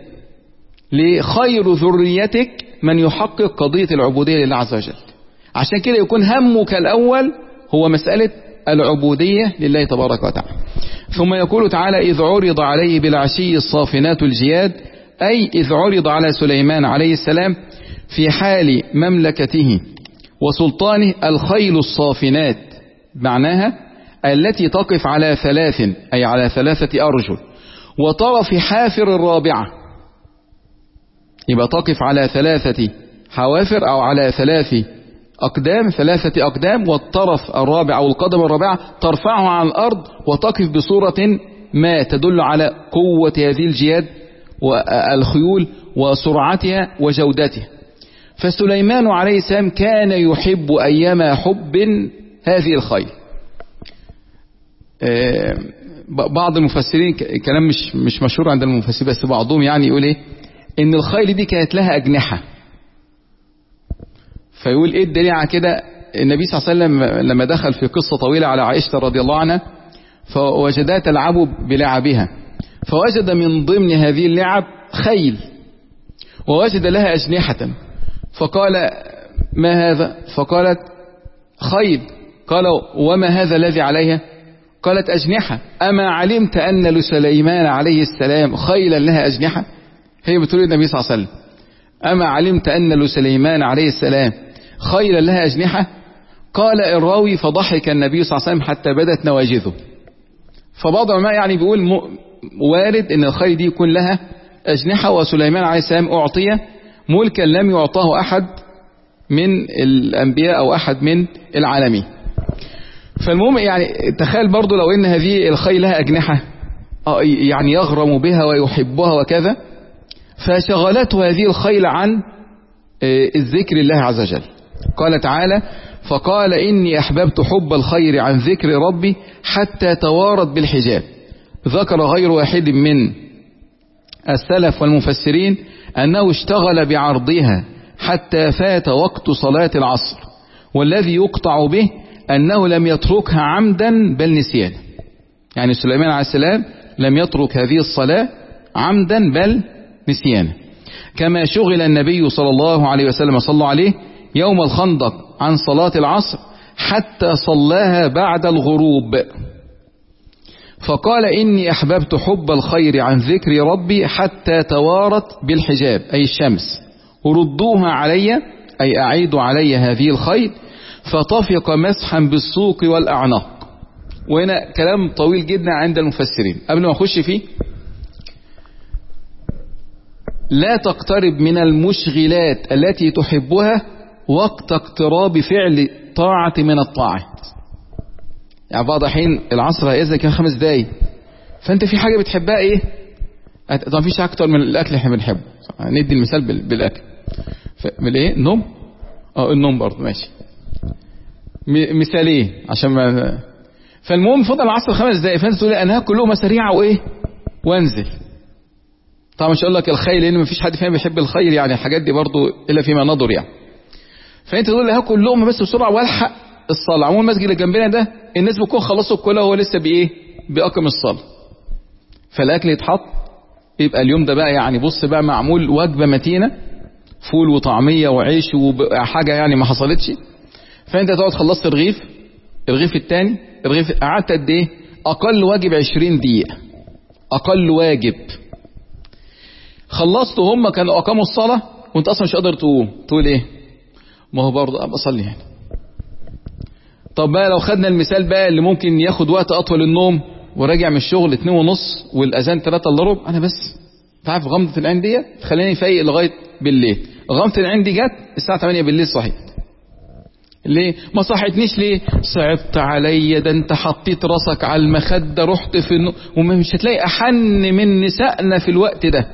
لخير ذريتك من يحقق قضية العبودية لله عز وجل. عشان كده يكون همك الأول هو مسألة العبودية لله تبارك وتعالى. ثم يقول تعالى إذ عرض عليه بالعشي الصافنات الجياد، أي إذ عرض على سليمان عليه السلام في حال مملكته وسلطانه الخيل الصافنات، معناها التي تقف على ثلاث، أي على ثلاثة أرجل، وطرف حافر الرابعة. يبقى تقف على ثلاثة حوافر أو على ثلاث أقدام، ثلاثة أقدام، والطرف الرابع أو القدم الرابعة ترفعه عن الأرض وتقف بصورة ما تدل على قوة هذه الجياد والخيول وسرعتها وجودتها. فسليمان عليه السلام كان يحب أيما حب هذه الخيل. بعض المفسرين كلام مش مش مشهور عند المفسرين، بس بعضهم يعني يقول ايه ان الخيل دي كانت لها أجنحة. فيقول ايه الدليل على كده؟ النبي صلى الله عليه وسلم لما دخل في قصة طويلة على عائشة رضي الله عنها فوجدها تلعب بلعبها، فوجد من ضمن هذه اللعب خيل ووجد لها أجنحة، فقال ما هذا؟ فقالت خيل. قال وما هذا الذي عليها؟ قالت أجنحة. أما علمت أن لسليمان عليه السلام خيلا لها أجنحة؟ هي بتقول النبي صلى الله عليه وسلم أما علمت أن لسليمان عليه السلام خيلا لها أجنحة؟ قال الراوي فضحك النبي صلى الله عليه وسلم حتى بدت نواجذه. فبعض العلماء يعني بيقول وارد أن الخيل دي يكون لها أجنحة، وسليمان عليه السلام أعطي ملكا لم يعطاه أحد من الأنبياء أو أحد من العالمين. فالمهم يعني تخيل برضو لو ان هذه الخيل لها اجنحة يعني يغرم بها ويحبها وكذا، فشغلته هذه الخيل عن الذكر الله عز وجل. قال تعالى: فقال إني أحببت حب الخير عن ذكر ربي حتى توارت بالحجاب. ذكر غير واحد من السلف والمفسرين أنه اشتغل بعرضها حتى فات وقت صلاة العصر، والذي يقطع به أنه لم يتركها عمدا بل نسيانا. يعني سليمان عليه السلام لم يترك هذه الصلاة عمدا بل نسيانا. كما شغل النبي صلى الله عليه وسلم صلى الله عليه يوم الخندق عن صلاة العصر حتى صلاها بعد الغروب، فقال إني أحببت حب الخير عن ذكر ربي حتى توارت بالحجاب أي الشمس، وردوها علي أي أعيدوا علي هذه الخيل، فطفق مسحا بالسوق والأعناق. وهنا كلام طويل جدا عند المفسرين. قبل ما أخش فيه، لا تقترب من المشغلات التي تحبها وقت اقتراب فعل طاعة من الطاعات. يعني بعض حين العصر هيأذن كان خمس دقايق، فانت في حاجة بتحبها ايه؟ طبعا مفيش اكتر من الاكل احنا بنحبه. ندي المثال بالاكل. من ايه؟ النوم؟ اه النوم برضه ماشي. مثالين عشان ما. فالمهم فضل العصر خمس دقايق، فانت تقول انا هاكل لقمه سريعه وايه؟ وانزل. طبعا مش هقول لك الخيل لان مفيش حد فينا بيحب الخيل، يعني الحاجات دي برضه الا فيما نظر يعني. فانت تقول هاكل لقمه بس بسرعه والحق الصلاه. عموما المسجد اللي جنبنا ده الناس بتكون خلصوا الكلها وهو لسه بايه؟ باقم الصلاه. فالاكل يتحط، يبقى اليوم ده بقى يعني بص بقى معمول وجبه متينه، فول وطعميه وعيش وحاجه يعني ما حصلتش. فانت تقعد خلصت الرغيف، الرغيف الثاني، الرغيف، قعدت قد ايه؟ اقل واجب عشرين دقيقه، اقل واجب. خلصت وهم كانوا اقاموا الصلاه وانت اصلا مش قادر تقوم، تقول ايه؟ ما هو برضه ابقى اصلي يعني. طب بقى لو خدنا المثال بقى اللي ممكن ياخد وقت اطول، النوم وراجع من الشغل اتنين ونص والاذان تلاتة الا ربع، انا بس تعرف غمضة العين دي تخليني فايق لغايه بالليل. غمضة العين دي جت الساعه تمانية بالليل صحيت. ليه؟ ما صحتنيش ليه؟ صعبت عليا، ده انت حطيت راسك على المخده رحت في النوم، ومش هتلاقي احن من نسائنا في الوقت ده.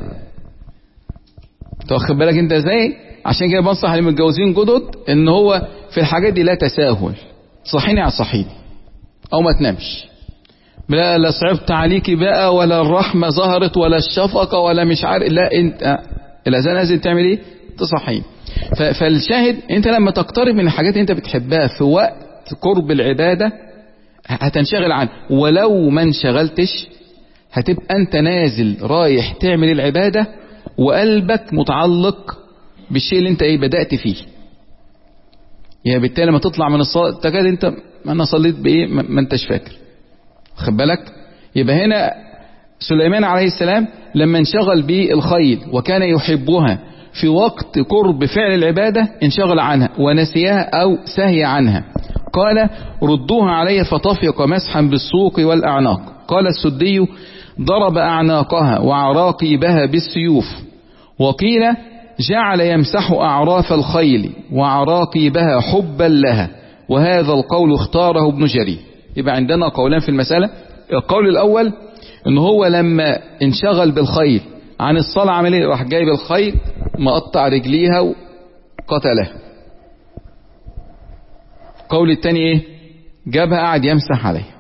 واخد بالك انت ازاي؟ عشان كده بنصح المتجوزين جدد ان هو في الحاجات دي لا تساهل. صحيني على صحيني او ما تنامش، لا لا صعبت عليكي بقى ولا الرحمه ظهرت ولا الشفقه ولا مش عارف، لا انت الاذان لازم تعمل ايه؟ تصحيني. فالشاهد انت لما تقترب من الحاجات اللي انت بتحبها في وقت قرب العباده هتنشغل عنها، ولو ما انشغلتش هتبقى انت نازل رايح تعمل العباده وقلبك متعلق بالشيء اللي انت ايه بدأت فيه. يعني بالتالي لما تطلع من الصلاة تكاد انت ما انا صليت بايه ما انتش فاكر. خد بالك؟ يبقى هنا سليمان عليه السلام لما انشغل بالخيل وكان يحبها في وقت قرب فعل العبادة انشغل عنها ونسيها او سهي عنها. قال ردوها علي فطفق مسحا بالسوق والأعناق. قال السدي ضرب أعناقها وعراقيبها بالسيوف. وقيل جعل يمسح أعراف الخيل وعراقيبها حبا لها، وهذا القول اختاره ابن جرير. يبقى عندنا قولان في المسألة. القول الأول ان هو لما انشغل بالخيل عن الصلاة عمل ايه؟ راح جايب الخيل مقطع رجليها وقتلها. القول الثاني ايه؟ جابها قاعد يمسح عليها.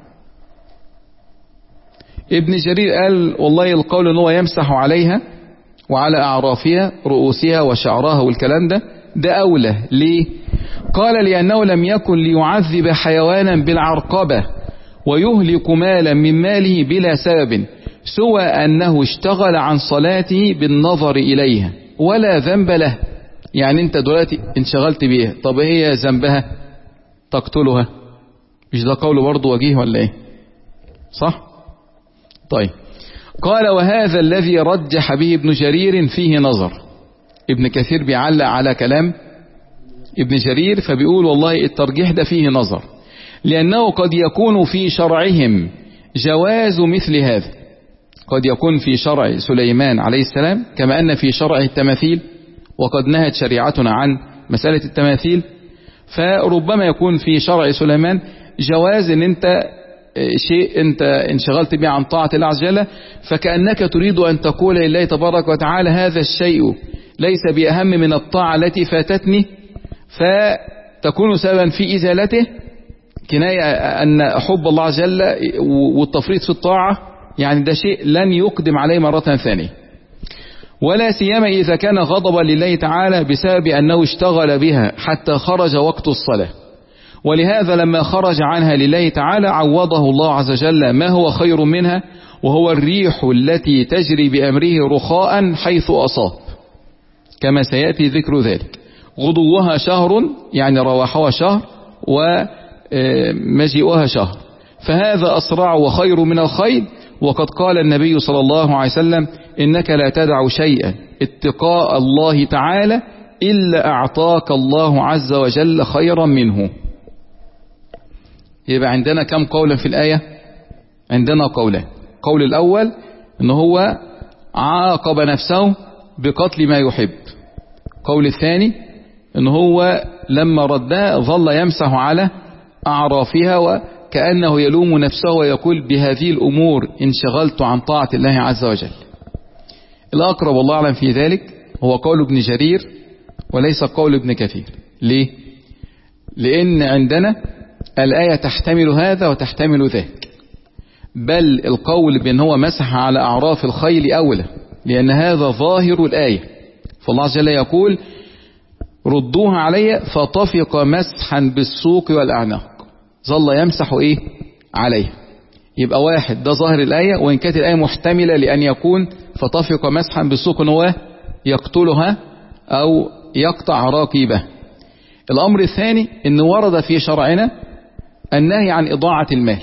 ابن جرير قال والله القول ان هو يمسح عليها وعلى أعرافها رؤوسها وشعرها والكلام ده ده أولى. ليه؟ قال لأنه لم يكن ليعذب حيوانا بالعرقبة ويهلك مالا من ماله بلا سبب، سوى أنه اشتغل عن صلاته بالنظر إليها ولا ذنب له. يعني انت دلوقتي انشغلت بيها، طب هي ذنبها؟ تقتلها. مش ده قول برضه وجيه ولا ايه؟ صح؟ طيب قال وهذا الذي رجح به ابن جرير فيه نظر. ابن كثير بيعلق على كلام ابن جرير فبيقول والله الترجيح ده فيه نظر، لأنه قد يكون في شرعهم جواز مثل هذا. قد يكون في شرع سليمان عليه السلام كما أن في شرعه التماثيل، وقد نهت شريعتنا عن مسألة التماثيل، فربما يكون في شرع سليمان جواز ان انت شيء انت انشغلت به عن طاعة الله عز وجل، فكأنك تريد ان تقول لله تبارك وتعالى هذا الشيء ليس بأهم من الطاعة التي فاتتني، فتكون سببا في إزالته، كناية أن حب الله عز وجل والتفريط في الطاعة يعني ده شيء لن يقدم عليه مرة ثانية، ولا سيما إذا كان غضبا لله تعالى بسبب أنه اشتغل بها حتى خرج وقت الصلاة. ولهذا لما خرج عنها لله تعالى عوضه الله عز وجل ما هو خير منها، وهو الريح التي تجري بأمره رخاء حيث أصاب، كما سيأتي ذكر ذلك. غدوها شهر يعني رواحها شهر ومجيئها شهر، فهذا أسرع وخير من الخيل. وقد قال النبي صلى الله عليه وسلم إنك لا تدع شيئا اتقاء الله تعالى إلا أعطاك الله عز وجل خيرا منه. يبقى عندنا كم قولا في الآية؟ عندنا قولان. قول الأول إن هو عاقب نفسه بقتل ما يحب. قول الثاني إن هو لما ردها ظل يمسح على أعرافها وكأنه يلوم نفسه ويقول بهذه الأمور انشغلت عن طاعة الله عز وجل. الأقرب والله أعلم في ذلك هو قول ابن جرير وليس قول ابن كثير. ليه؟ لأن عندنا الآية تحتمل هذا وتحتمل ذاك، بل القول بأن هو مسح على أعراف الخيل أولى، لأن هذا ظاهر الآية. فالله عز وجل يقول ردوها علي فطفق مسحا بالسوق والأعناق، ظل يمسح إيه عليه. يبقى واحد ده ظاهر الآية، وإن كانت الآية محتملة لأن يكون فطفق مسحا بالسوق إن هو يقتلها أو يقطع راكبه. الأمر الثاني إن ورد في شرعنا النهي عن إضاعة المال،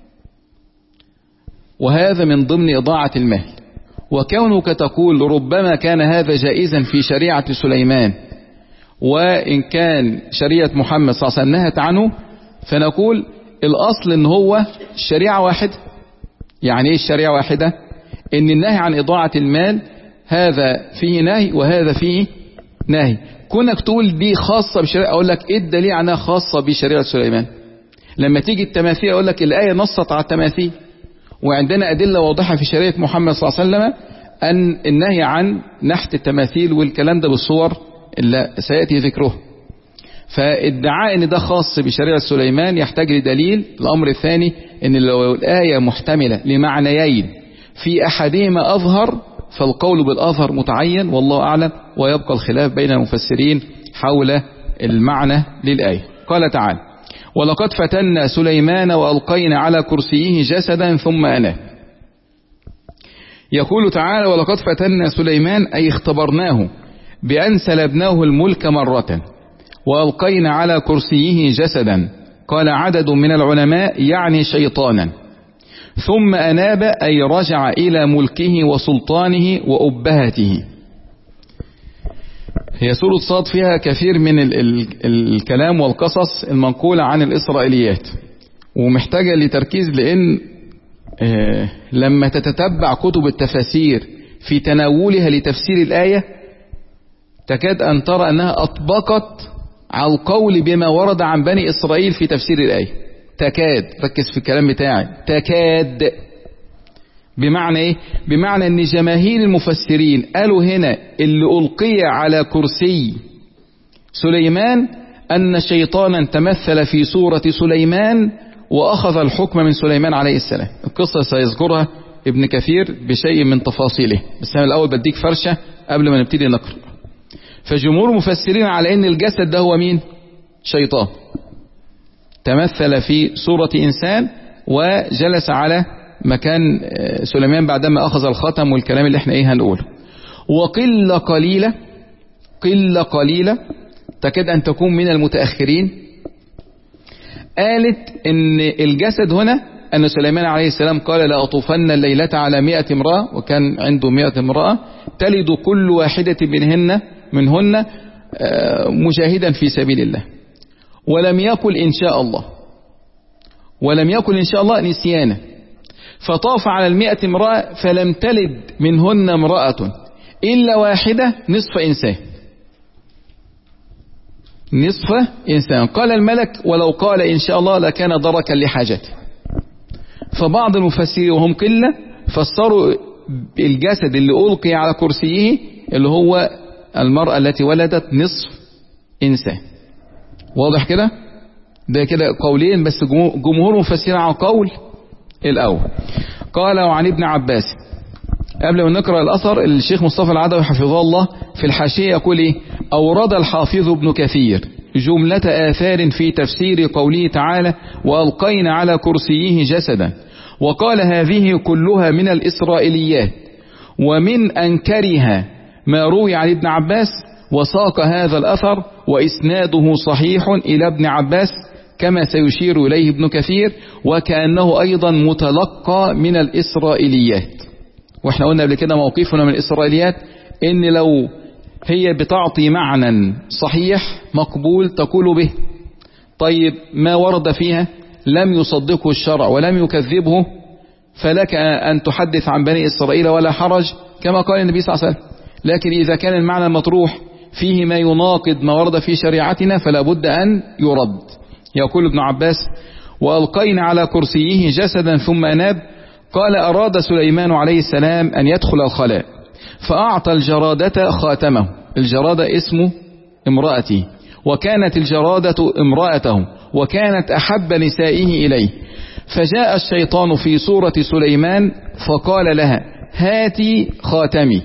وهذا من ضمن إضاعة المال. وكونك تقول ربما كان هذا جائزا في شريعة سليمان، وإن كان شريعة محمد صلى الله عليه وسلم نهت عنه، فنقول الأصل إن هو الشريعة واحدة. يعني إيه الشريعة واحدة؟ إن النهي عن إضاعة المال هذا فيه نهي وهذا فيه نهي. كونك تقول دي خاصة بشريعة، أقول لك إيه الدليل عنها خاصة بشريعة سليمان؟ لما تيجي التماثيل أقول لك الآية نصت على التماثيل، وعندنا أدلة واضحة في شريعة محمد صلى الله عليه وسلم أن النهي عن نحت التماثيل والكلام ده بالصور اللي سيأتي ذكره. فادعاء ان ده خاص بشريعة سليمان يحتاج لدليل. الأمر الثاني ان لو الآية محتملة لمعنيين في أحدهما أظهر فالقول بالأظهر متعين والله أعلم، ويبقى الخلاف بين المفسرين حول المعنى للآية. قال تعالى ولقد فتنا سليمان وألقينا على كرسيه جسدا ثم أناب. يقول تعالى ولقد فتنا سليمان أي اختبرناه بأن سلبناه الملك مرة وألقينا على كرسيه جسدا. قال عدد من العلماء يعني شيطانا. ثم أناب أي رجع إلى ملكه وسلطانه وأبهته. هي سورة صاد فيها كثير من ال ال الكلام والقصص المنقولة عن الإسرائيليات، ومحتاجة لتركيز، لأن آه لما تتتبع كتب التفاسير في تناولها لتفسير الآية تكاد أن ترى أنها أطبقت على القول بما ورد عن بني إسرائيل في تفسير الآية. تكاد، ركز في الكلام بتاعي، تكاد بمعنى إيه؟ بمعنى أن جماهير المفسرين قالوا هنا اللي ألقي على كرسي سليمان أن شيطانا تمثل في صورة سليمان وأخذ الحكم من سليمان عليه السلام. القصة سيذكرها ابن كثير بشيء من تفاصيله، بس أنا الأول بديك فرشة قبل ما نبتدي نقرأ. فجمهور المفسرين على أن الجسد ده هو مين؟ شيطان تمثل في صورة إنسان وجلس على مكان سليمان بعدما أخذ الختم والكلام اللي احنا ايه هنقوله. وقلة قليلة قلة قليلة تكاد أن تكون من المتأخرين قالت ان الجسد هنا أن سليمان عليه السلام قال لا أطوفن الليلة على مئة امرأة، وكان عنده مئة امرأة تلد كل واحدة منهن منهن مجاهدا في سبيل الله، ولم يقل إن شاء الله، ولم يقل إن شاء الله نسيانا، فطاف على المئة امرأة فلم تلد منهن امرأة إلا واحدة نصف إنسان. نصف إنسان. قال الملك ولو قال إن شاء الله لكان دركا لحاجته. فبعض المفسرين وهم قلة فسروا الجسد اللي ألقي على كرسيه اللي هو المرأة التي ولدت نصف إنسان. واضح كده؟ ده كده قولين بس جمهور مفسرين على قول الأول. قال وعن ابن عباس. قبل ما نقرأ الأثر الشيخ مصطفى العدوي حفظه الله في الحاشية يقول إيه؟ أورد الحافظ ابن كثير جملة آثار في تفسير قوله تعالى وألقينا على كرسيه جسدا، وقال هذه كلها من الإسرائيليات ومن أنكرها ما روي عن ابن عباس، وساق هذا الأثر وإسناده صحيح إلى ابن عباس كما سيشير إليه ابن كثير، وكأنه أيضا متلقى من الإسرائيليات. واحنا قلنا قبل كده موقفنا من الإسرائيليات إن لو هي بتعطي معنى صحيح مقبول تقول به، طيب ما ورد فيها لم يصدقه الشرع ولم يكذبه فلك أن تحدث عن بني إسرائيل ولا حرج كما قال النبي صلى الله عليه وسلم. لكن إذا كان المعنى المطروح فيه ما يناقض ما ورد في شريعتنا فلا بد أن يرد. يقول ابن عباس وألقينا على كرسيه جسدا ثم أناب. قال أراد سليمان عليه السلام أن يدخل الخلاء فأعطى الجرادة خاتمه. الجرادة اسمه امرأتي، وكانت الجرادة امرأته، وكانت أحب نسائه إليه. فجاء الشيطان في صورة سليمان فقال لها هاتي خاتمي.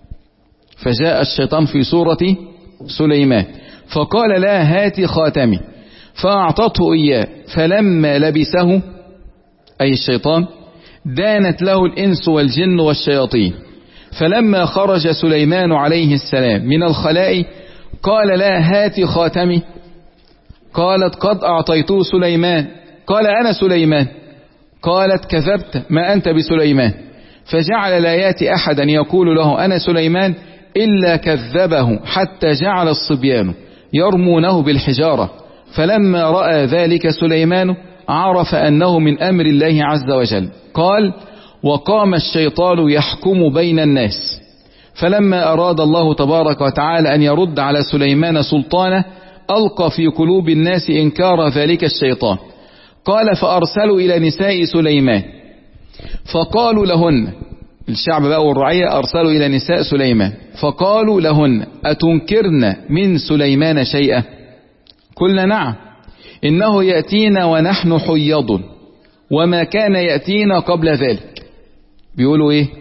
فجاء الشيطان في صورة سليمان فقال لها هاتي خاتمي، فأعطته إياه. فلما لبسه أي الشيطان دانت له الإنس والجن والشياطين. فلما خرج سليمان عليه السلام من الخلاء قال لا هاتي خاتمي. قالت قد أعطيته سليمان. قال أنا سليمان. قالت كذبت ما أنت بسليمان. فجعل لا ياتي أحدا يقول له أنا سليمان إلا كذبه حتى جعل الصبيان يرمونه بالحجارة. فلما رأى ذلك سليمان عرف أنه من أمر الله عز وجل. قال وقام الشيطان يحكم بين الناس. فلما أراد الله تبارك وتعالى أن يرد على سليمان سلطانه ألقى في قلوب الناس إنكار ذلك الشيطان. قال فأرسلوا إلى نساء سليمان فقالوا لهن، الشعب بقى والرعية أرسلوا إلى نساء سليمان فقالوا لهن أتنكرن من سليمان شيئا؟ قلنا نعم إنه يأتينا ونحن حيض وما كان يأتينا قبل ذلك. بيقولوا إيه؟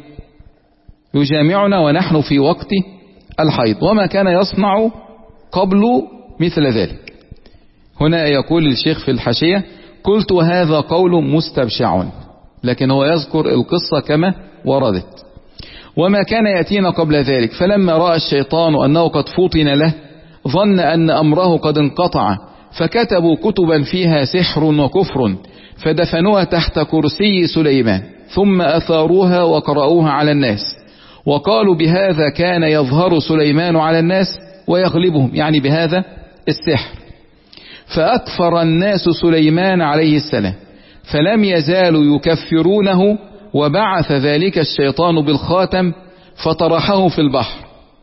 يجامعنا ونحن في وقت الحيض وما كان يصنع قبل مثل ذلك. هنا يقول الشيخ في الحاشية قلت هذا قول مستبشع، لكن هو يذكر القصة كما وردت. وما كان يأتينا قبل ذلك. فلما رأى الشيطان أنه قد فطن له ظن أن أمره قد انقطع، فكتبوا كتبا فيها سحر وكفر فدفنوها تحت كرسي سليمان ثم أثاروها وقرأوها على الناس وقالوا بهذا كان يظهر سليمان على الناس ويغلبهم، يعني بهذا السحر. فأكفر الناس سليمان عليه السلام فلم يزالوا يكفرونه، وبعث ذلك الشيطان بالخاتم فطرحه في البحر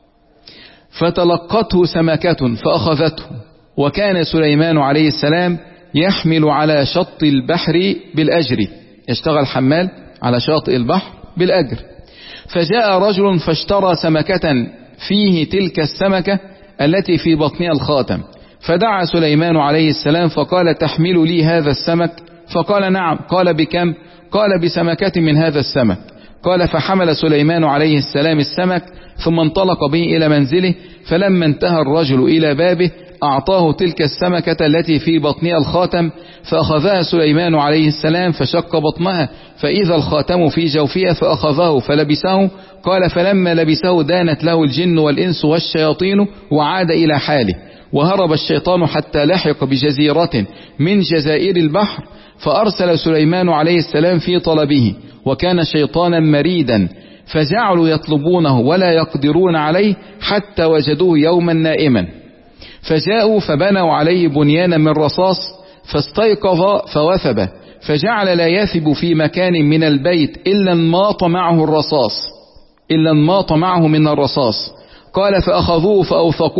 فتلقته سمكة فأخذته. وكان سليمان عليه السلام يحمل على شط البحر بالأجر، يشتغل حمال على شاطئ البحر بالأجر. فجاء رجل فاشترى سمكة فيه تلك السمكة التي في بطنها الخاتم، فدعا سليمان عليه السلام فقال تحمل لي هذا السمك؟ فقال نعم. قال بكم؟ قال بسمكة من هذا السمك. قال فحمل سليمان عليه السلام السمك ثم انطلق به إلى منزله. فلما انتهى الرجل إلى بابه أعطاه تلك السمكة التي في بطنها الخاتم، فأخذها سليمان عليه السلام فشق بطنها فإذا الخاتم في جوفها فأخذه فلبسه. قال فلما لبسه دانت له الجن والإنس والشياطين وعاد إلى حاله. وهرب الشيطان حتى لحق بجزيرة من جزائر البحر، فأرسل سليمان عليه السلام في طلبه، وكان شيطانا مريدا، فجعلوا يطلبونه ولا يقدرون عليه حتى وجدوه يوما نائما. فجاءوا فبنوا عليه بنيانا من رصاص فاستيقظ فوثب، فجعل لا يثب في مكان من البيت إلا انماط معه الرصاص إلا انماط معه من الرصاص. قال فأخذوه فأوثقوه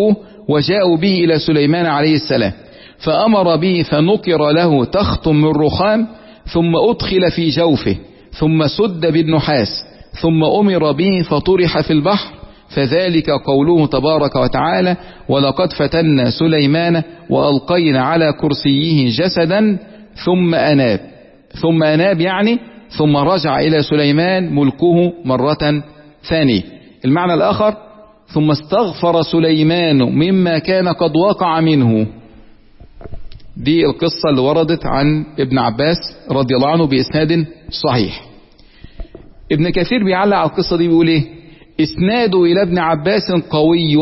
وجاءوا به إلى سليمان عليه السلام فأمر به فنقر له تخت من رخام ثم أدخل في جوفه ثم سد بالنحاس ثم أمر به فطرح في البحر فذلك قوله تبارك وتعالى ولقد فتنا سليمان وألقينا على كرسيه جسدا ثم أناب. ثم أناب يعني ثم رجع إلى سليمان ملكه مرة ثانية. المعنى الآخر ثم استغفر سليمان مما كان قد وقع منه. دي القصة اللي وردت عن ابن عباس رضي الله عنه بإسناد صحيح. ابن كثير بيعلق على القصة دي بيقول ايه؟ اسناده إلى ابن عباس قوي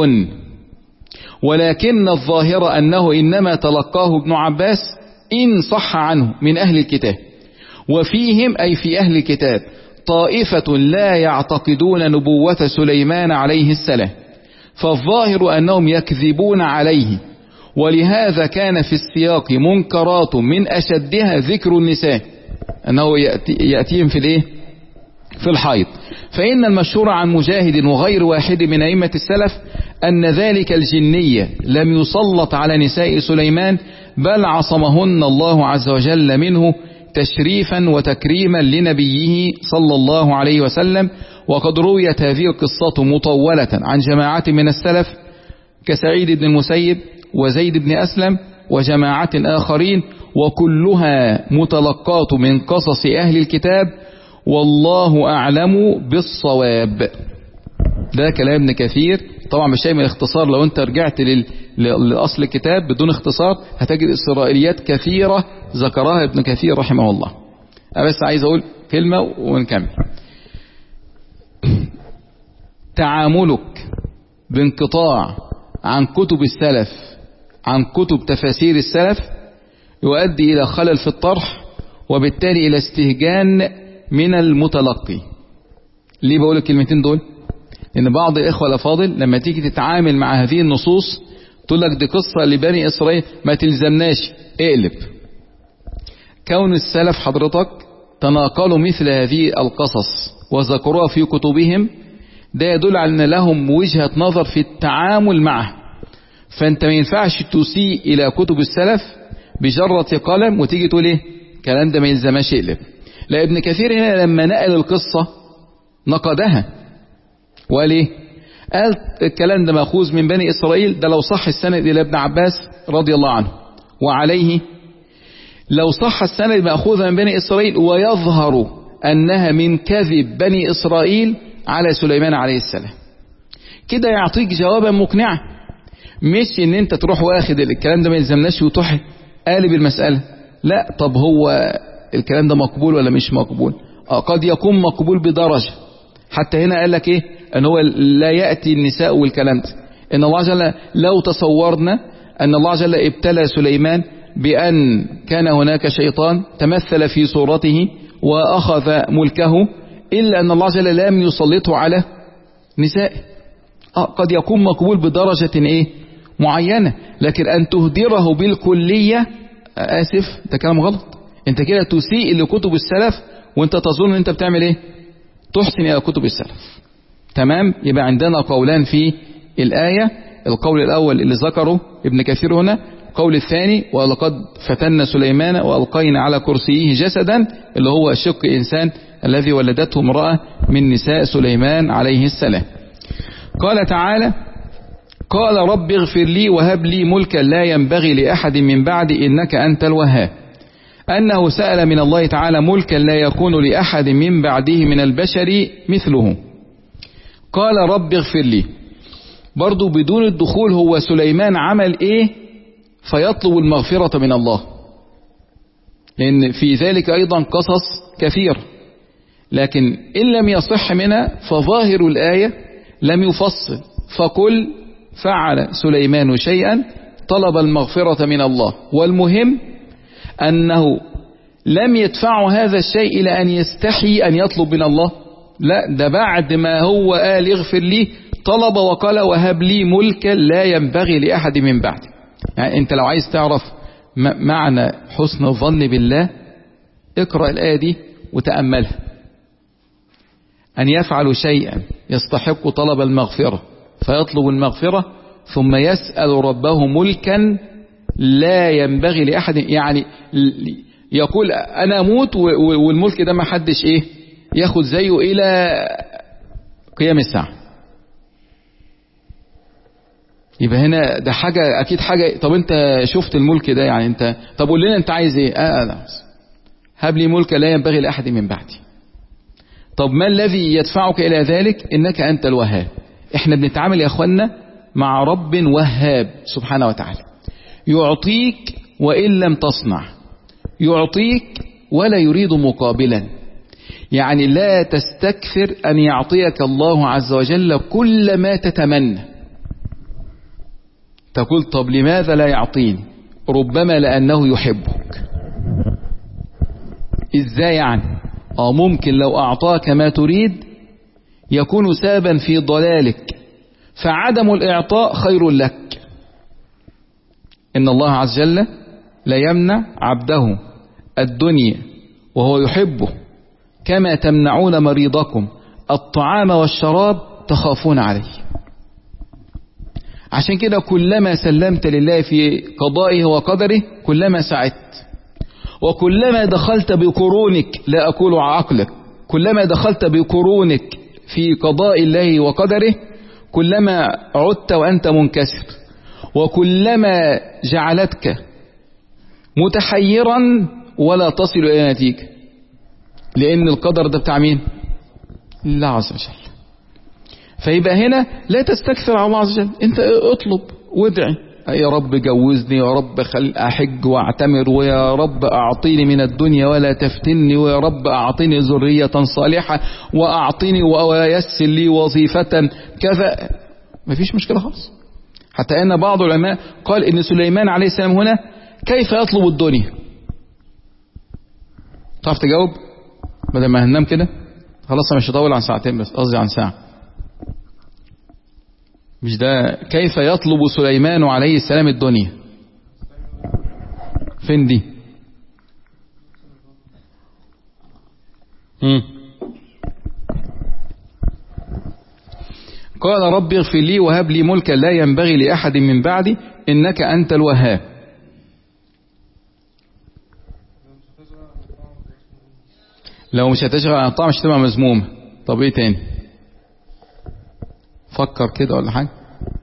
ولكن الظاهر أنه إنما تلقاه ابن عباس إن صح عنه من أهل الكتاب، وفيهم أي في أهل الكتاب طائفة لا يعتقدون نبوة سليمان عليه السلام، فالظاهر أنهم يكذبون عليه، ولهذا كان في السياق منكرات من أشدها ذكر النساء أنه يأتي يأتيهم في الإيه؟ في الحيض. فإن المشهور عن مجاهد وغير واحد من أئمة السلف أن ذلك الجنية لم يسلط على نساء سليمان بل عصمهن الله عز وجل منه تشريفا وتكريما لنبيه صلى الله عليه وسلم. وقد رويت هذه القصة مطولة عن جماعة من السلف كسعيد بن المسيب وزيد بن أسلم وجماعة آخرين، وكلها متلقات من قصص أهل الكتاب والله أعلم بالصواب. ده كلام ابن كثير طبعا مش شيء من الاختصار. لو انت رجعت لل... لأصل الكتاب بدون اختصار هتجد إسرائيليات كثيرة ذكرها ابن كثير رحمه الله. أنا بس عايز أقول كلمة ونكمل. تعاملك بانقطاع عن كتب السلف عن كتب تفاسير السلف يؤدي إلى خلل في الطرح وبالتالي إلى استهجان من المتلقي. ليه بقول الكلمتين دول؟ لأن بعض الإخوة الأفاضل لما تيجي تتعامل مع هذه النصوص تقول لك دي قصة لبني إسرائيل ما تلزمناش، اقلب. كون السلف حضرتك تناقلوا مثل هذه القصص وذكروها في كتبهم ده يدل على أن لهم وجهة نظر في التعامل معه. فأنت ما ينفعش تسيء إلى كتب السلف بجرة قلم وتيجي تقول إيه كلام ده ما يلزماش اقلب. لا، ابن كثير هنا لما نقل القصة نقدها وقال ايه؟ قال الكلام ده مأخوذ من بني إسرائيل، ده لو صح السند إلى ابن عباس رضي الله عنه، وعليه لو صح السند مأخوذ من بني إسرائيل ويظهر أنها من كذب بني إسرائيل على سليمان عليه السلام. كده يعطيك جوابا مقنعا، مش ان انت تروح واخد الكلام ده ما يلزمناش وتروح قالب المسألة. لا، طب هو الكلام ده مقبول ولا مش مقبول؟ اه قد يكون مقبول بدرجة. حتى هنا قال لك ايه؟ ان هو لا يأتي النساء والكلام ده. ان الله جل لو تصورنا ان الله جل ابتلى سليمان بأن كان هناك شيطان تمثل في صورته وأخذ ملكه، إلا أن الله جل لم يسلطه على نساء. آه قد يكون مقبول بدرجة ايه معينة، لكن أن تهدره بالكلية آسف ده كلام غلط. انت كده تسيء لكتب السلف وانت تظن ان انت بتعمل ايه؟ تحسن الى كتب السلف. تمام؟ يبقى عندنا قولان في الآية. القول الأول اللي ذكره ابن كثير هنا، القول الثاني ولقد فتنا سليمان وألقينا على كرسيه جسدا، اللي هو شق إنسان الذي ولدته امرأة من نساء سليمان عليه السلام. قال تعالى: قال رب اغفر لي وهب لي ملكا لا ينبغي لأحد من بعدي إنك أنت الوهاب. أنه سأل من الله تعالى ملكا لا يكون لأحد من بعده من البشر مثله. قال رب اغفر لي، برضو بدون الدخول هو سليمان عمل ايه فيطلب المغفرة من الله، لأن في ذلك أيضا قصص كثير، لكن إن لم يصح منها فظاهر الآية لم يفصل. فقل فعل سليمان شيئا طلب المغفرة من الله، والمهم أنه لم يدفع هذا الشيء إلى أن يستحي أن يطلب من الله، لا، ده بعد ما هو قال اغفر لي طلب وقال وهب لي ملكا لا ينبغي لأحد من بعدي. يعني أنت لو عايز تعرف معنى حسن الظن بالله اقرأ الآية دي وتأملها. أن يفعل شيئا يستحق طلب المغفرة فيطلب المغفرة، ثم يسأل ربه ملكا لا ينبغي لأحد، يعني يقول أنا أموت والملك ده ما حدش إيه ياخد زيه إلى قيام الساعة. يبقى هنا ده حاجة أكيد حاجة. طب أنت شفت الملك ده يعني أنت، طب قول لنا أنت عايز إيه؟ آه لا هب لي ملك لا ينبغي لأحد من بعدي. طب ما الذي يدفعك إلى ذلك؟ إنك أنت الوهاب. إحنا بنتعامل يا أخوانا مع رب وهاب سبحانه وتعالى، يعطيك وإن لم تصنع، يعطيك ولا يريد مقابلا. يعني لا تستكثر أن يعطيك الله عز وجل كل ما تتمنى. تقول طب لماذا لا يعطيني؟ ربما لأنه يحبك. إزاي يعني؟ آه ممكن لو أعطاك ما تريد يكون سببا في ضلالك، فعدم الإعطاء خير لك. إن الله عز وجل لا يمنع عبده الدنيا وهو يحبه، كما تمنعون مريضكم الطعام والشراب تخافون عليه. عشان كده كلما سلمت لله في قضائه وقدره كلما سعدت، وكلما دخلت بقرونك، لا أقول عقلك، كلما دخلت بقرونك في قضاء الله وقدره كلما عدت وأنت منكسر، وكلما جعلتك متحيرا ولا تصل إلى نتيجة، لأن القدر ده بتاع مين؟ الله عز وجل. فيبقى هنا لا تستكثر على الله عز وجل، انت اطلب وادعي، يا رب جوزني، يا رب خل أحج واعتمر، ويا رب أعطيني من الدنيا ولا تفتني، ويا رب أعطيني ذرية صالحة، وأعطيني ويسر لي وظيفة كذا. مفيش مشكلة خالص. حتى أن بعض العلماء قال إن سليمان عليه السلام هنا كيف يطلب الدنيا؟ تعرف تجاوب؟ بدل ما هننام كده خلاص، أنا مش هطول عن ساعتين بس، قصدي عن ساعة. مش ده كيف يطلب سليمان عليه السلام الدنيا؟ فين دي؟ مم. قال رب اغفر لي وهب لي ملكا لا ينبغي لأحد من بعدي إنك أنت الوهاب. لو مش هتشغل عن الطاعة مش هتبقى مذمومة. طب ايه تاني؟ فكر كده ولا حاجة.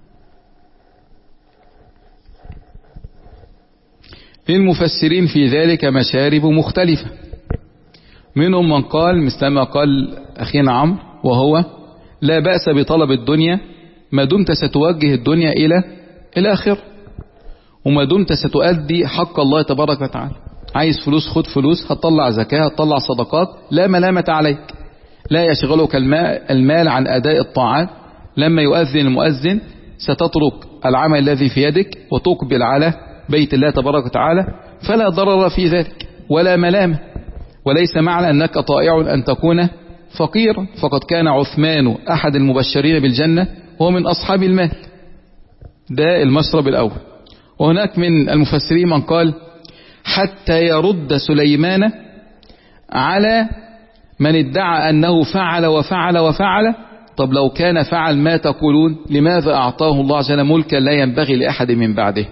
للمفسرين في ذلك مشارب مختلفة، منهم من قال مثل ما قال أخينا عمرو، وهو لا بأس بطلب الدنيا ما دمت ستوجه الدنيا إلى الآخرة، وما دمت ستؤدي حق الله تبارك وتعالى. عايز فلوس خد فلوس، هتطلع زكاة، هتطلع صدقات، لا ملامة عليك. لا يشغلك المال عن أداء الطاعات. لما يؤذن المؤذن ستترك العمل الذي في يدك وتقبل على بيت الله تبارك وتعالى، فلا ضرر في ذلك ولا ملامة. وليس معنى أنك طائع أن تكون فقيرا، فقد كان عثمان أحد المبشرين بالجنة وهو من أصحاب المال. ده المشرب الأول. وهناك من المفسرين من قال حتى يرد سليمان على من ادعى أنه فعل وفعل وفعل. طب لو كان فعل ما تقولون لماذا أعطاه الله عز وجل ملكا لا ينبغي لأحد من بعده؟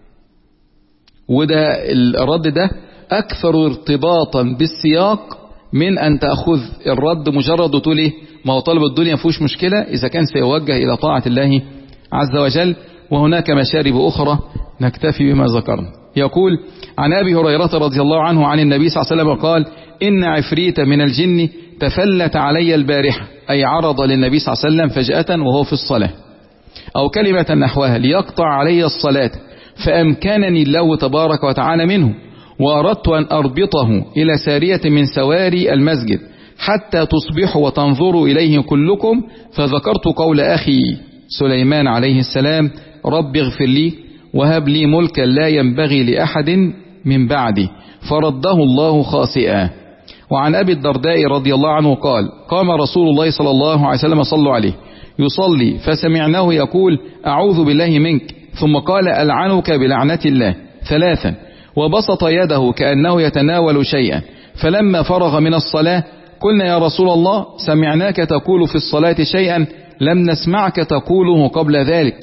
وده الرد ده أكثر ارتباطا بالسياق من أن تأخذ الرد مجرد وتقول إيه ما هو طلب الدنيا فيهوش مشكلة إذا كان سيوجه إلى طاعة الله عز وجل. وهناك مشارب أخرى نكتفي بما ذكرنا. يقول عن أبي هريرة رضي الله عنه عن النبي صلى الله عليه وسلم قال إن عفريت من الجن تفلت علي البارحة، أي عرض للنبي صلى الله عليه وسلم فجأة وهو في الصلاة أو كلمة نحوها ليقطع علي الصلاة، فأمكنني الله تبارك وتعالى منه، وأردت أن أربطه إلى سارية من سواري المسجد حتى تصبحوا وتنظروا إليه كلكم، فذكرت قول أخي سليمان عليه السلام رب اغفر لي وهب لي ملكا لا ينبغي لأحد من بعدي، فرده الله خاسئا. وعن أبي الدرداء رضي الله عنه قال قام رسول الله صلى الله عليه وسلم صلوا عليه يصلي فسمعناه يقول أعوذ بالله منك، ثم قال ألعنك بلعنة الله ثلاثا، وبسط يده كأنه يتناول شيئا. فلما فرغ من الصلاة قلنا يا رسول الله سمعناك تقول في الصلاة شيئا لم نسمعك تقوله قبل ذلك،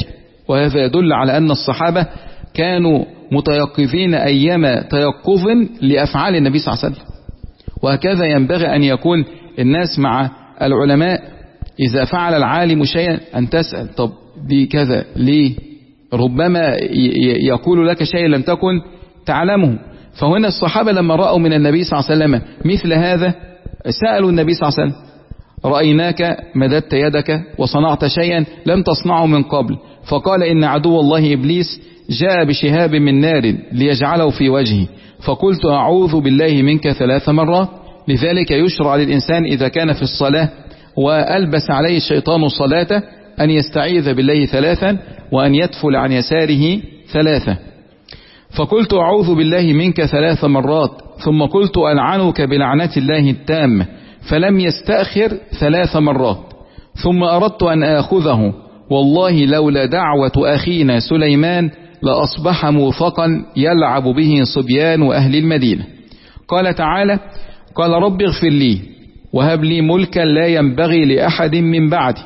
وهذا يدل على أن الصحابة كانوا متيقظين أيام تيقظ لأفعال النبي صلى الله عليه وسلم. وهكذا ينبغي أن يكون الناس مع العلماء، إذا فعل العالم شيئا أن تسأل طب دي كذا ليه؟ ربما يقول لك شيء لم تكن تعلمه. فهنا الصحابة لما رأوا من النبي صلى الله عليه وسلم مثل هذا سألوا النبي صلى الله عليه وسلم: رأيناك مددت يدك وصنعت شيئا لم تصنعه من قبل. فقال: إن عدو الله إبليس جاء بشهاب من نار ليجعله في وجهي، فقلت أعوذ بالله منك ثلاث مرات. لذلك يشرع للإنسان إذا كان في الصلاة وألبس عليه الشيطان صلاته أن يستعيذ بالله ثلاثا وأن يدفل عن يساره ثلاثة. فقلت أعوذ بالله منك ثلاث مرات، ثم قلت ألعنك بلعنة الله التامة، فلم يستأخر ثلاث مرات. ثم أردت أن آخذه، والله لولا دعوة أخينا سليمان لأصبح موثقا يلعب به صبيان أهل المدينة. قال تعالى: قال رب اغفر لي وهب لي ملكا لا ينبغي لأحد من بعدي.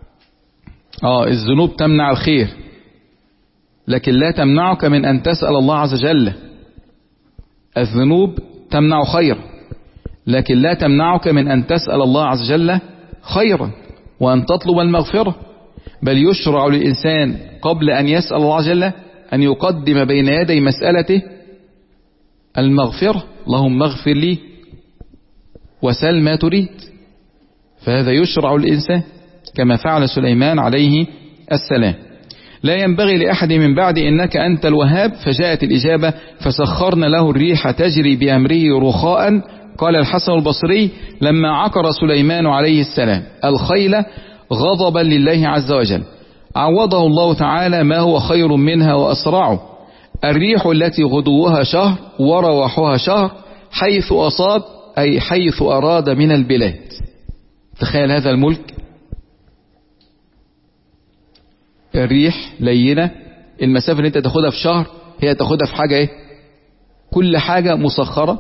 آه الذنوب تمنع الخير، لكن لا تمنعك من أن تسأل الله عز وجل. الذنوب تمنع خير، لكن لا تمنعك من أن تسأل الله عز وجل خيرا وأن تطلب المغفرة. بل يشرع للإنسان قبل أن يسأل الله عز وجل أن يقدم بين يدي مسألته المغفرة: اللهم اغفر لي وسل ما تريد. فهذا يشرع للإنسان كما فعل سليمان عليه السلام. لا ينبغي لأحد من بعد إنك أنت الوهاب. فجاءت الإجابة: فسخرنا له الريح تجري بأمره رخاء. قال الحسن البصري: لما عقر سليمان عليه السلام الخيل غضبا لله عز وجل عوضه الله تعالى ما هو خير منها وأسرعه: الريح التي غدوها شهر ورواحها شهر حيث أصاب، أي حيث أراد من البلاد. تخيل هذا الملك، الريح لينة، المسافة اللي انت تاخدها في شهر هي تاخدها في حاجة ايه؟ كل حاجة مسخرة،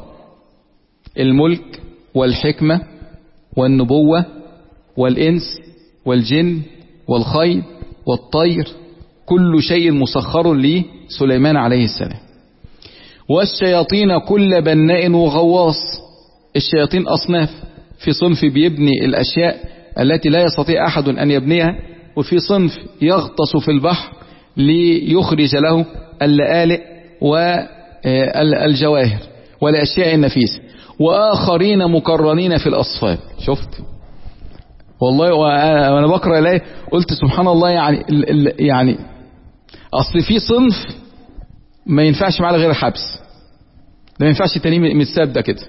الملك والحكمة والنبوة والإنس والجن والخيل والطير، كل شيء مسخر لسليمان عليه السلام. والشياطين كل بناء وغواص. الشياطين أصناف، في صنف بيبني الأشياء التي لا يستطيع أحد أن يبنيها، وفي صنف يغطس في البحر ليخرج له اللآلئ والجواهر والأشياء النفيسة. وآخرين مقرنين في الأصفاد. شفت والله وأنا بقرأ إليه قلت سبحان الله، يعني يعني أصل في صنف ما ينفعش معاه غير الحبس، ده ما ينفعش تاني متساب ده كده،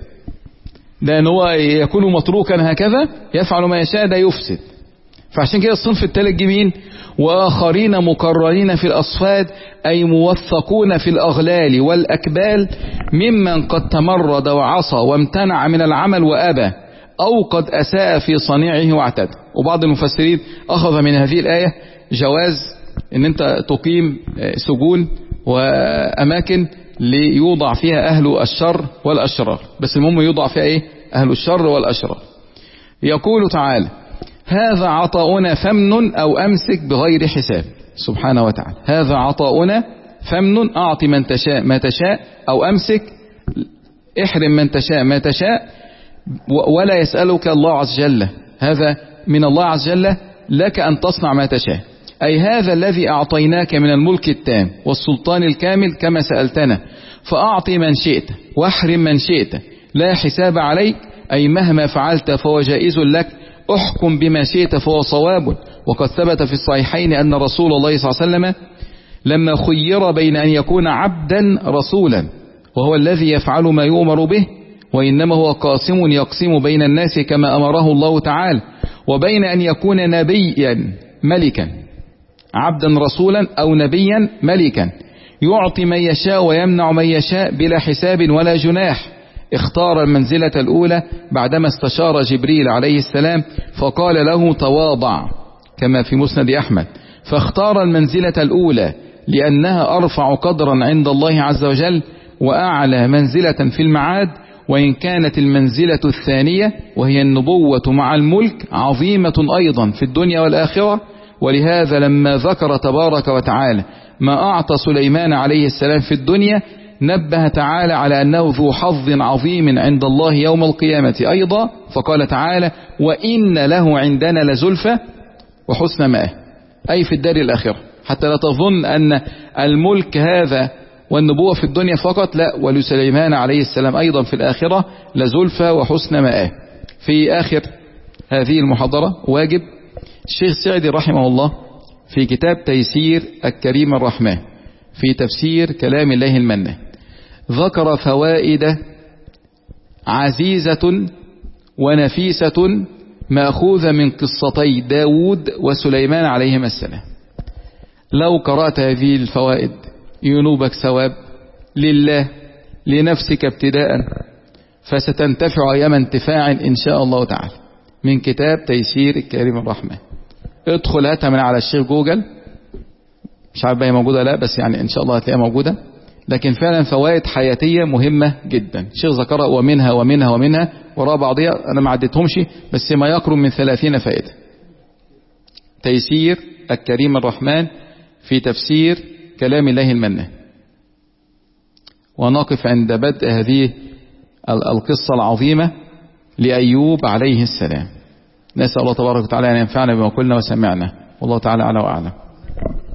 ده ان هو يكون متروكا هكذا يفعل ما يشاء، ده يفسد. فعشان كده الصنف الثالث جميل: وآخرين مقرنين في الأصفاد، أي موثقون في الأغلال والأكبال، ممن قد تمرد وعصى وامتنع من العمل وأبى، أو قد أساء في صنيعه واعتدى. وبعض المفسرين أخذ من هذه الآية جواز ان انت تقيم سجون وأماكن ليوضع فيها أهل الشر والأشرار، بس المهم يوضع فيها إيه؟ أهل الشر والأشرار. يقول تعالى: هذا عطاؤنا فمن أو أمسك بغير حساب. سبحانه وتعالى: هذا عطاؤنا فمن، أعط من تشاء ما تشاء، أو أمسك، احرم من تشاء ما تشاء، ولا يسألك الله عز وجل، هذا من الله عز وجل لك أن تصنع ما تشاء. أي هذا الذي أعطيناك من الملك التام والسلطان الكامل كما سألتنا، فأعطي من شئت واحرم من شئت، لا حساب عليك، أي مهما فعلت فهو جائز لك، احكم بما شئت فهو صواب. وقد ثبت في الصحيحين أن رسول الله صلى الله عليه وسلم لما خير بين أن يكون عبدا رسولا وهو الذي يفعل ما يؤمر به، وإنما هو قاسم يقسم بين الناس كما أمره الله تعالى، وبين أن يكون نبيا ملكا، عبدا رسولا أو نبيا ملكا، يعطي من يشاء ويمنع من يشاء بلا حساب ولا جناح. اختار المنزلة الأولى بعدما استشار جبريل عليه السلام فقال له: تواضع، كما في مسند أحمد. فاختار المنزلة الأولى لأنها أرفع قدرا عند الله عز وجل وأعلى منزلة في المعاد، وإن كانت المنزلة الثانية وهي النبوة مع الملك عظيمة أيضا في الدنيا والآخرة، ولهذا لما ذكر تبارك وتعالى ما أعطى سليمان عليه السلام في الدنيا نبه تعالى على أنه ذو حظ عظيم عند الله يوم القيامة أيضا، فقال تعالى وإن له عندنا لزلفى وحسن مآب، أي في الدار الآخرة، حتى لا تظن أن الملك هذا والنبوة في الدنيا فقط، لا، ولسليمان عليه السلام أيضا في الآخرة لزلفى وحسن مآب. في آخر هذه المحاضرة واجب الشيخ السعدي رحمه الله في كتاب تيسير الكريم الرحمن في تفسير كلام الله المنان ذكر فوائد عزيزة ونفيسة مأخوذة من قصتي داود وسليمان عليهما السلام. لو قرأت هذه الفوائد ينوبك ثواب لله لنفسك ابتداء، فستنتفع أيام انتفاع إن شاء الله تعالى من كتاب تيسير الكريم الرحمن. ادخل هاتها من على الشيخ جوجل، مش عارف هي موجودة لا، بس يعني إن شاء الله هتلاقيها موجودة، لكن فعلا فوائد حياتية مهمة جدا الشيخ ذكرها، ومنها ومنها ومنها وراء بعضها، أنا ما عدتهمش بس ما يقرب من ثلاثين فائدة. تيسير الكريم الرحمن في تفسير كلام الله المنان. ونقف عند بدء هذه القصة العظيمة لأيوب عليه السلام. نسأل الله تبارك وتعالى أن ينفعنا بما قلنا وسمعنا، والله تعالى أعلى وأعلم.